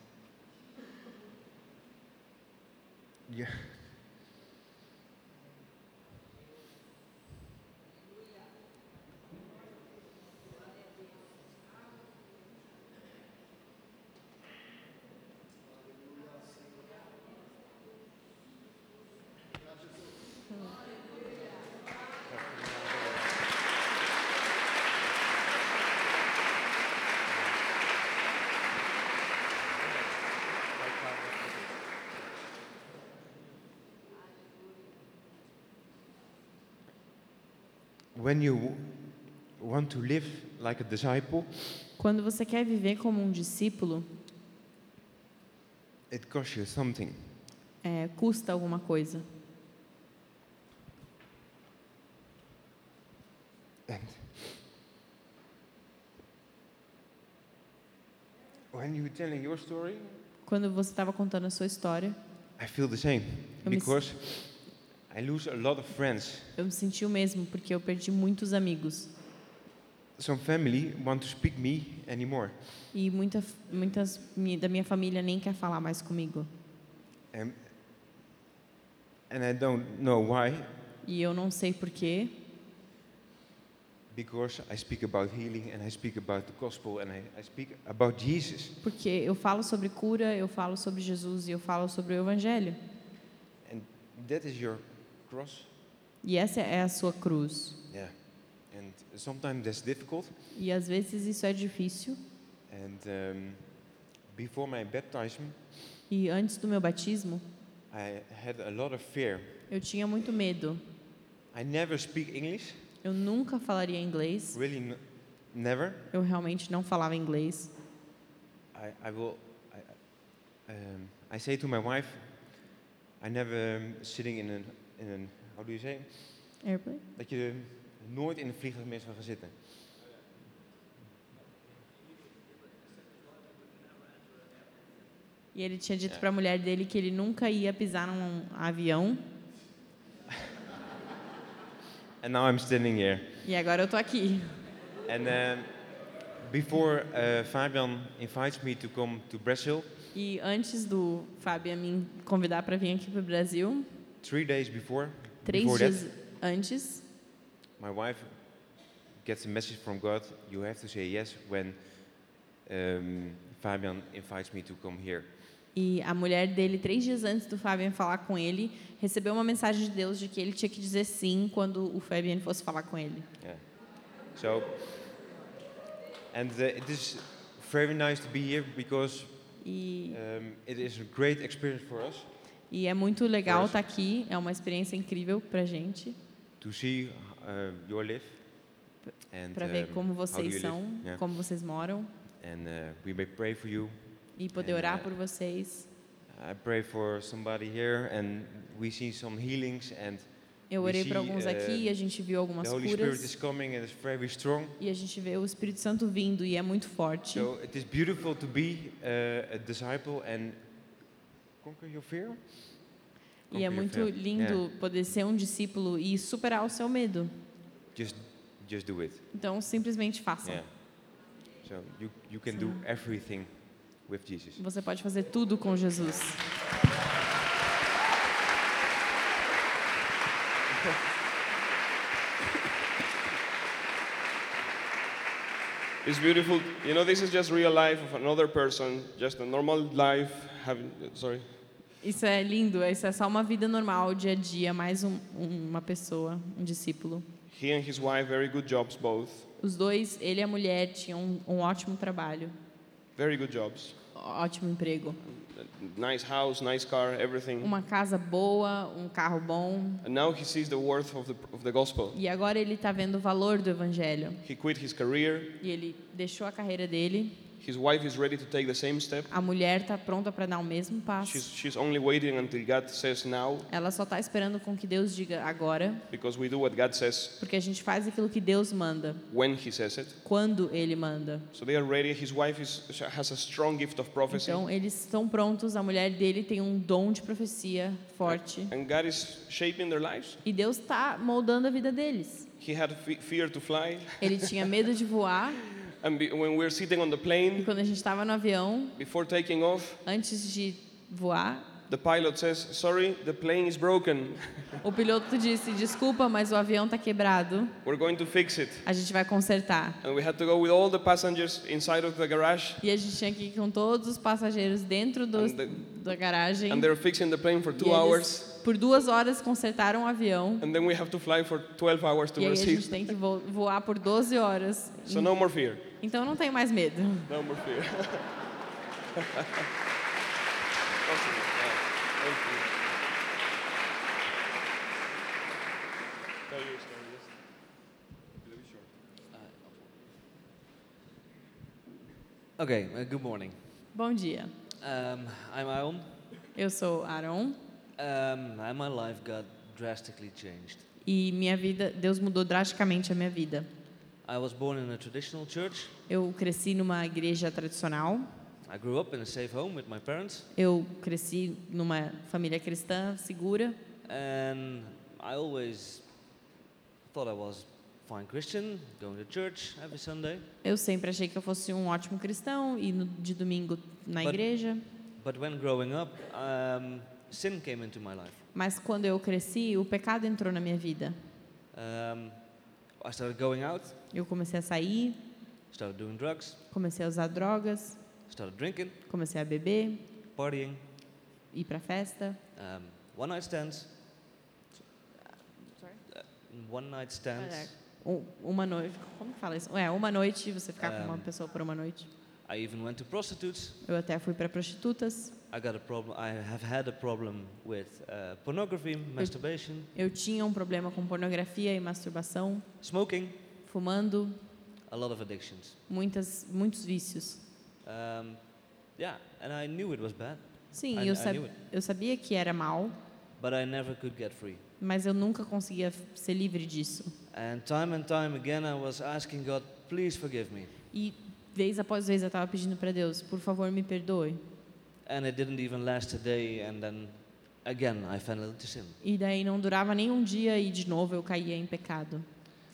yeah. When you want to live like a disciple, Quando você quer viver como um discípulo, it costs you something. é, custa alguma coisa. And when you're telling your story, Quando você estava contando a sua história, I feel the same Eu me s- because I lose a lot of friends. eu me senti o mesmo, porque eu perdi muitos amigos. Some family want to speak me anymore, E muita, muitas mi- da minha família nem quer falar mais comigo. and and I don't know why. E eu não sei porquê, Because I speak about healing and I speak about the gospel and I, I speak about Jesus. porque eu falo sobre cura, eu falo sobre Jesus e eu falo sobre o evangelho. And that is your cross. E essa é a sua cruz. Yeah. And sometimes that's difficult. E às vezes isso é difícil. And um, before my baptism, E antes do meu batismo, I had a lot of fear. eu tinha muito medo. I never speak English, Eu nunca falaria inglês. really n- never. Eu realmente não falava inglês. I, I will. I, um, I say to my wife, I never um, sitting in an in an how do you say? Airplane? Dat je nooit in een vliegtuig meer zou gaan zitten. E ele tinha dito É. para a mulher dele que ele nunca ia pisar num avião. And now I'm standing here. E agora eu tô aqui. And um, before uh, Fabian invites me to come to Brazil, E antes do Fabian me convidar para vir aqui para o Brasil, three days before, três before dias that, antes, my wife gets a message from God. You have to say yes when um, Fabian invites me to come here. e a mulher dele, três dias antes do Fabian falar com ele, recebeu uma mensagem de Deus de que ele tinha que dizer sim quando o Fabian fosse falar com ele. Yeah. So, and uh, it is very nice to be here because E, um, it is a great experience for us e é muito legal First. estar aqui, é uma experiência incrível para gente, to see uh, your life and para ver um, como how do you vocês são, live. Yeah. como vocês moram, And uh, we may pray for you. e poder And, orar uh, por vocês. I pray for somebody here, and we see some healings, and Eu we orei see, para alguns uh, aqui, a gente viu the algumas Holy Spirit is curas, coming and it's very strong. e a gente vê o Espírito Santo vindo e é muito forte. So it is beautiful to be uh, a disciple and conquer your fear. E é Conquer your muito fear. lindo Yeah. poder ser um discípulo e superar o seu medo. Just, just do it. Então, simplesmente façam. Yeah. So you you can do everything with Jesus. Você pode fazer tudo com Jesus. It's beautiful. You know, this is just real life of another person, just a normal life. Having, sorry. Isso é lindo, isso é só uma vida normal, dia a dia, mais um, um- uma pessoa, um discípulo. He and his wife, very good jobs both. Os dois, ele e a mulher, tinham um, um ótimo trabalho, Very good jobs. ótimo emprego. nice house, nice car, everything. uma casa boa, um carro bom. And now he sees the worth of the, of the gospel. E agora ele está vendo o valor do evangelho. He quit his career. E ele deixou a carreira dele. His wife is ready to take the same step. A mulher está pronta para dar o mesmo passo. She's, she's only waiting until God says now, Ela só está esperando com que Deus diga agora, because we do what God says porque a gente faz aquilo que Deus manda, when He says it. quando Ele manda. So they are ready. His wife is, has a strong gift of prophecy. Então eles estão prontos. A mulher dele tem um dom de profecia forte. And God is shaping their lives. E Deus está moldando a vida deles. He had fe- fear to fly. Ele tinha medo de voar. And be, when we're sitting on the E plane, quando a gente estava no avião, before taking off, antes de voar, the pilot says, sorry, the plane is broken. o piloto disse: desculpa, mas o avião está quebrado. We're going to fix it. A gente vai consertar. And we had to go with all the passengers inside of the garage. E a gente tinha que ir com todos os passageiros dentro do, And the- da garagem. And they're fixing the plane for E two eles, hours. por duas horas, consertaram o avião. And then we have to fly for twelve hours to E aí a gente receive. tem que vo voar por doze horas. So no more fear. Então não tem mais medo. No more fear. Awesome. Yeah. Thank you. Tell your story, yes. It'll be short. Okay, uh, good morning. Bom dia. Um, I'm Aaron, Eu sou Aaron. um, and my life got drastically changed. E minha vida, Deus mudou drasticamente a minha vida. I was born in a traditional church. Eu cresci numa igreja tradicional. I grew up in a safe home with my parents, Eu cresci numa família cristã segura. and I always thought I was a fine Christian, going to church every Sunday. Eu sempre achei que eu fosse um ótimo cristão e no, de domingo na But- igreja. But when growing up, um, sin came into my life. Mas quando eu cresci, o pecado entrou na minha vida. Um, I started going out, Eu comecei a sair, started doing drugs, comecei a usar drogas, started drinking, comecei a beber, partying, ir pra festa. um, one night stands. Uh, one night stands. Um- Uma noite, como que fala isso? É, uma noite, você ficar com uma Um, pessoa por uma noite. I even went to prostitutes. Eu até fui para prostitutas. I got a problem. I have had a problem with uh, pornography, masturbation, Eu tinha um problema com pornografia e masturbação, smoking, fumando, a lot of addictions. muitas, muitos vícios. Um, yeah, and I knew it was bad, Sim, I- eu, I sab knew it. eu sabia que era mal, but I never could get free. mas eu nunca conseguia f- ser livre disso. And time and time again, I was asking God, please forgive me. E vez após vez eu estava pedindo para Deus, por favor, me perdoe. And it didn't even last a day, and then again I fell into sin. E daí não durava nem um dia e de novo eu caía em pecado.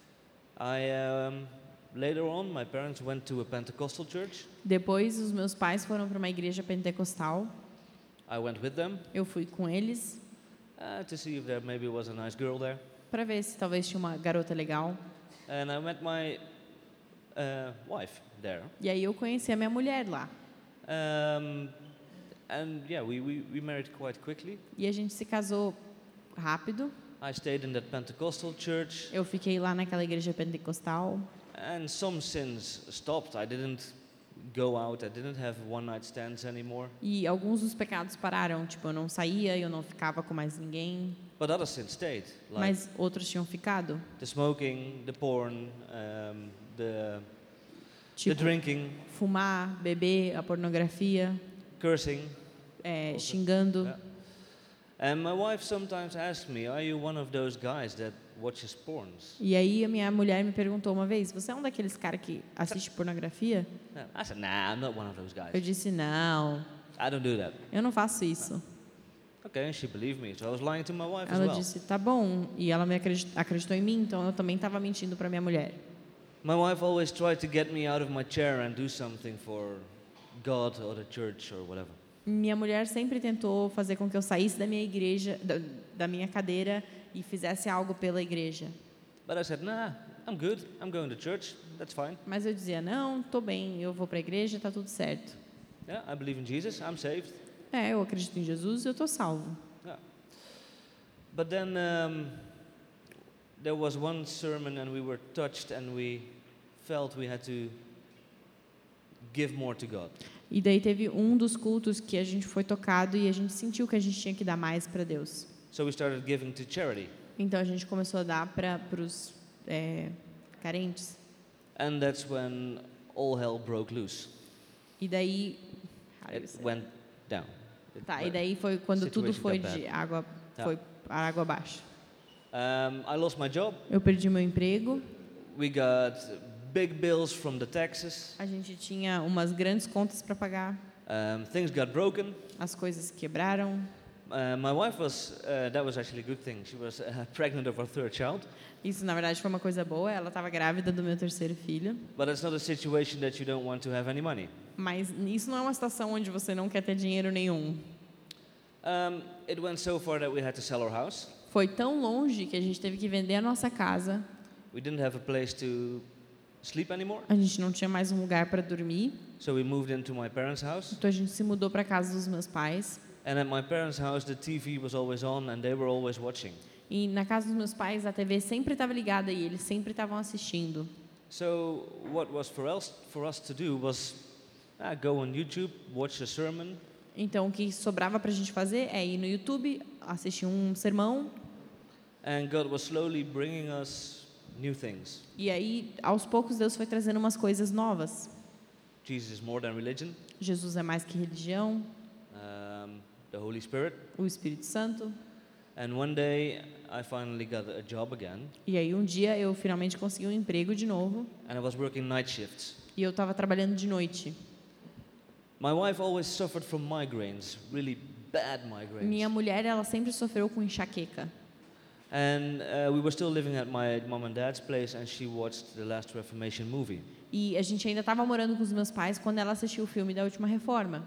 I um, later on, my parents went to a Pentecostal church. Depois os meus pais foram para uma igreja pentecostal. I went with them Eu fui com eles uh, to see if there maybe was a nice girl there. para ver se talvez tinha uma garota legal. And I met my uh, wife there. E aí eu conheci a minha mulher lá. Um, and yeah, we, we, we married quite quickly. E a gente se casou rápido. I stayed in that Pentecostal church, Eu fiquei lá naquela igreja pentecostal. and some sins stopped. I didn't go out, I didn't have one night stands anymore. E alguns dos pecados pararam. Tipo, eu não saía, eu não ficava com mais ninguém. But other sins stayed, like Mas outros tinham ficado. the smoking, the porn, um, the, the Tipo, drinking, fumar, beber, a pornografia, cursing. é, xingando. Yeah. And my wife sometimes asks me, are you one of those guys that watches porns? E aí a minha mulher me perguntou uma vez, você é um daqueles caras que assiste pornografia? Yeah. I said, nah, I'm not one of those Eu guys. disse, não, I don't do that. eu não faço isso. Okay, and she believed me, so I was lying to my wife as Ela well. disse, tá bom. E ela me acredit- acreditou em mim, então eu também estava mentindo para minha mulher. My wife always tried to get me out of my chair and do something for God or the church or whatever. Minha mulher sempre tentou fazer com que eu saísse da minha igreja, da, da minha cadeira e fizesse algo pela igreja. But I said, nah, I'm good. I'm going to church. That's fine. Mas eu dizia, não, tô bem, eu vou para a igreja, tá tudo certo. Yeah, I believe in Jesus. I'm saved. É, eu acredito em Jesus, eu tô salvo. Yeah. But then um, there was one sermon and we were touched and we felt we had to give more to God. E daí teve um dos cultos que a gente foi tocado e a gente sentiu que a gente tinha que dar mais para Deus. So we started giving to charity. Então a gente começou a dar para os é, carentes. And that's when all hell broke loose. E daí, how do you It say? went down. It Tá, e went- daí foi quando tudo situation foi got de bad. água, Tá. foi a água abaixo. Um, I lost my job. Eu perdi meu emprego. We got big bills from the taxes. A gente tinha umas grandes contas para pagar. Um, things got broken. As coisas quebraram. Uh, my wife was, uh, that was actually a good thing. She was uh, pregnant of our third child. Isso, na verdade, foi uma coisa boa. Ela estava grávida do meu terceiro filho. But it's not a situation that you don't want to have any money. Mas isso não é uma situação onde você não quer ter dinheiro nenhum. Um, it went so far that we had to sell our house. Foi tão longe que a gente teve que vender a nossa casa. We didn't have a place to sleep anymore. A gente não tinha mais um lugar para dormir. So we moved into my parents' house. Então a gente se mudou para a casa dos meus pais. And at my parents' house, the T V was always on and they were always watching. E na casa dos meus pais a T V sempre estava ligada e eles sempre estavam assistindo. So what was for us, for us to do was uh, go on YouTube, watch a sermon, Então o que sobrava para a gente fazer é ir no YouTube, assistir um sermão and God was slowly bringing us new things. e aí aos poucos Deus foi trazendo umas coisas novas. Jesus is more than religion. Jesus é mais que religião, Um, the Holy Spirit. o Espírito Santo. And one day I finally got a job again, E aí um dia eu finalmente consegui um emprego de novo and I was working night shifts. e eu estava trabalhando de noite. My wife always suffered from migraines, really bad migraines. Minha mulher, ela sempre sofreu com enxaqueca. And uh, we were still living at my mom and dad's place, and she watched the Last Reformation movie. E a gente ainda estava morando com os meus pais quando ela assistiu o filme da Última Reforma.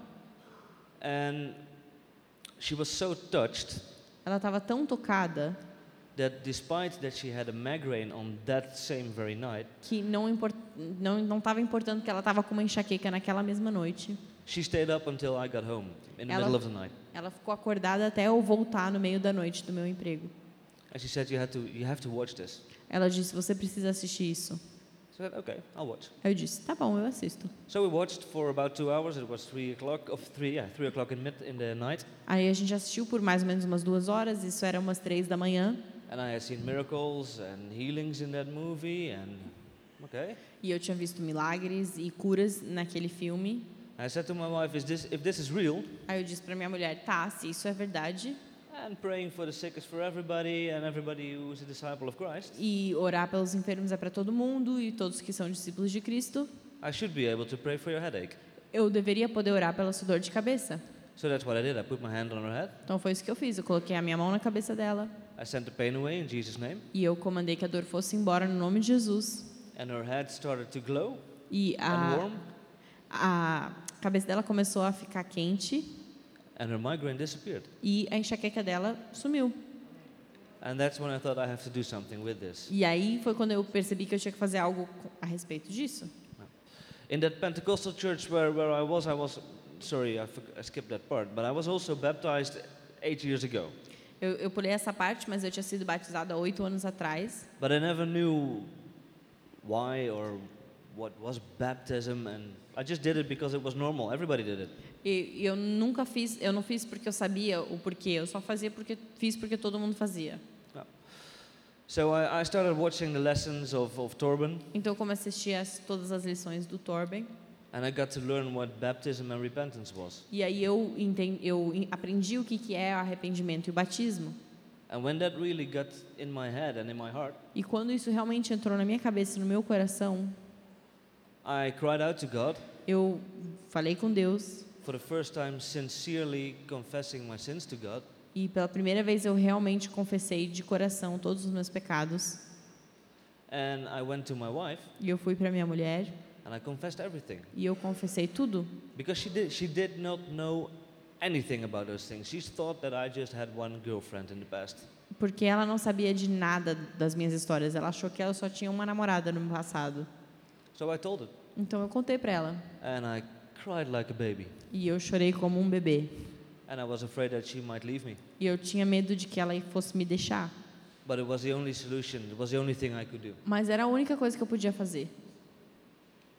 And she was so touched Ela estava tão tocada that despite that she had a migraine on that same very night, que não import, não não estava importando que ela estava com uma enxaqueca naquela mesma noite. she stayed up until I got home in the Ela- middle of the night. Ela ficou acordada até eu voltar no meio da noite do meu emprego. And she said, "You have to, you have to watch this." Ela disse: "Você precisa assistir isso." So I said, "Okay, I'll watch." Aí eu disse: "Tá bom, eu assisto." So we watched for about two hours. It was three o'clock of three, yeah, three o'clock in mid in the night, Aí a gente assistiu por mais ou menos umas duas horas. Isso era umas três da manhã. and I had seen miracles and healings in that movie, and okay. E eu tinha visto milagres e curas naquele filme. I said to my wife, "Is this if this is real?" Aí eu disse para minha mulher: "Tá, se isso é verdade, And praying for the sick is for everybody, and everybody who is a disciple of Christ, e orar pelos enfermos é para todo mundo e todos que são discípulos de Cristo, I should be able to pray for your headache." eu deveria poder orar pela sua dor de cabeça." So that's what I did. I put my hand on her head. Então foi isso que eu fiz. Eu coloquei a minha mão na cabeça dela I sent the pain away in Jesus' name, e eu comandei que a dor fosse embora no nome de Jesus. and her head started to glow E and a, warm, a cabeça dela começou a ficar quente and her migraine disappeared. e a enxaqueca dela sumiu. And that's when I thought I have to do something with this. E aí foi quando eu percebi que eu tinha que fazer algo a respeito disso. In that Pentecostal church where, where I was, I was, sorry, I, forg- I skipped that part, but I was also baptized eight years ago. Eu, eu pulei essa parte, mas eu tinha sido batizado há oito anos atrás. But I never knew why or what was baptism, and I just did it because it was normal. Everybody did it. E e eu nunca fiz, eu não fiz porque eu sabia o porquê. Eu só fazia porque fiz porque todo mundo fazia. Yeah. So I, I started watching the lessons of, of Torben, Então eu comecei a assistir as, todas as lições do Torben. and I got to learn what baptism and repentance was. E aí eu, enten- eu en- aprendi o que, que é arrependimento e o batismo. And when that really got in my head and in my heart, E quando isso realmente entrou na minha cabeça e no meu coração, I cried out to God eu falei com Deus. for the first time, sincerely confessing my sins to God. E pela primeira vez eu realmente confessei de coração todos os meus pecados. And I went to my wife E eu fui para minha mulher and I confessed everything. e eu confessei tudo. Because she did, she did not know anything about those things. She thought that I just had one girlfriend in the past. Porque ela não sabia de nada das minhas histórias. Ela achou que ela só tinha uma namorada no passado. So I told her, Então eu contei para ela. and I cried like a baby. E eu chorei como um bebê. And I was afraid that she might leave me. E eu tinha medo de que ela fosse me deixar. But it was the only solution. It was the only thing I could do. Mas era a única coisa que eu podia fazer.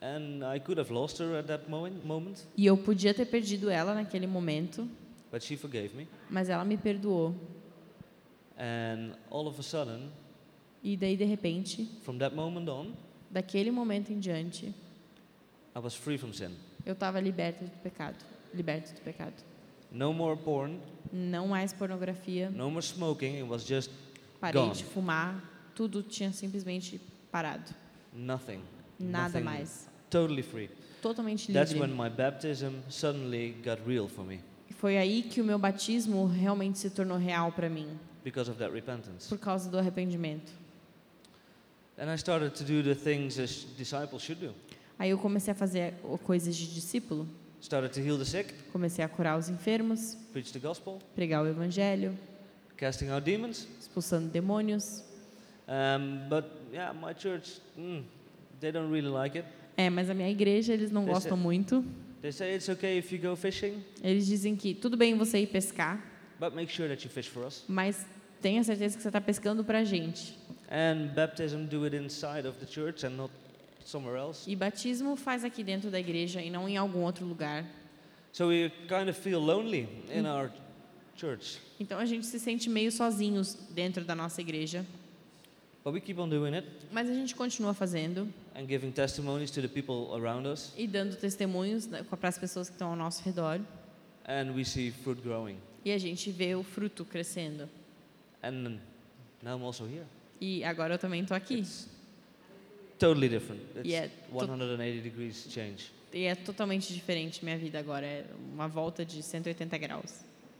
And I could have lost her at that moment, moment, E eu podia ter perdido ela naquele momento, but she forgave me. mas ela me perdoou. And all of a sudden, E daí, de repente, from that moment on, daquele momento em diante, I was free from sin. eu estava liberta do pecado. Liberto do pecado. No more porn, Não mais pornografia. no more smoking, it was just Parei gone. de fumar. Tudo tinha simplesmente parado. Nothing. Nada Nothing. mais. Totally free. Totalmente That's when livre. my baptism suddenly got real for me E foi aí que o meu batismo realmente se tornou real para mim, because of that repentance. por causa do arrependimento. And I started to do the things as disciples should do. Aí eu comecei a fazer coisas de discípulo. Started to heal the sick, Comecei a curar os enfermos, preach the gospel, pregar o evangelho, casting out demons. expulsando demônios. Um, but yeah, my church, mm, they don't really like it. É, mas a minha igreja, eles não Esse- gostam muito. They say it's okay if you go fishing, Eles dizem que tudo bem você ir pescar, but make sure that you fish for us. mas tenha certeza que você está pescando para a gente. And baptism, do it inside of the church and not somewhere else. E batismo faz aqui dentro da igreja e não em algum outro lugar. So we kind of feel lonely in our church, Então a gente se sente meio sozinhos dentro da nossa igreja, but we keep on doing it mas a gente continua fazendo and giving testimonies to the people around us, e dando testemunhos para as pessoas que estão ao nosso redor. and we see fruit growing. E a gente vê o fruto crescendo. And now I'm also here. E agora eu também estou aqui. Totally different. It's Yeah, to- one hundred eighty degrees change. E é totalmente diferente minha vida agora. É uma volta de cento e oitenta graus.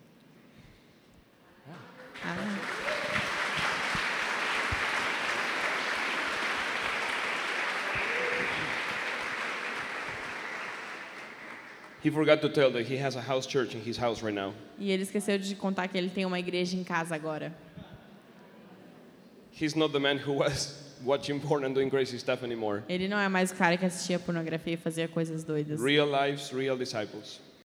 Ah. He forgot to tell that he has a house church in his house right now. E ele esqueceu de contar que ele tem uma igreja em casa agora. He's not the man who was watching porn and doing crazy stuff anymore. Ele não é mais o cara que assistia pornografia e fazia coisas doidas. Real lives, real disciples.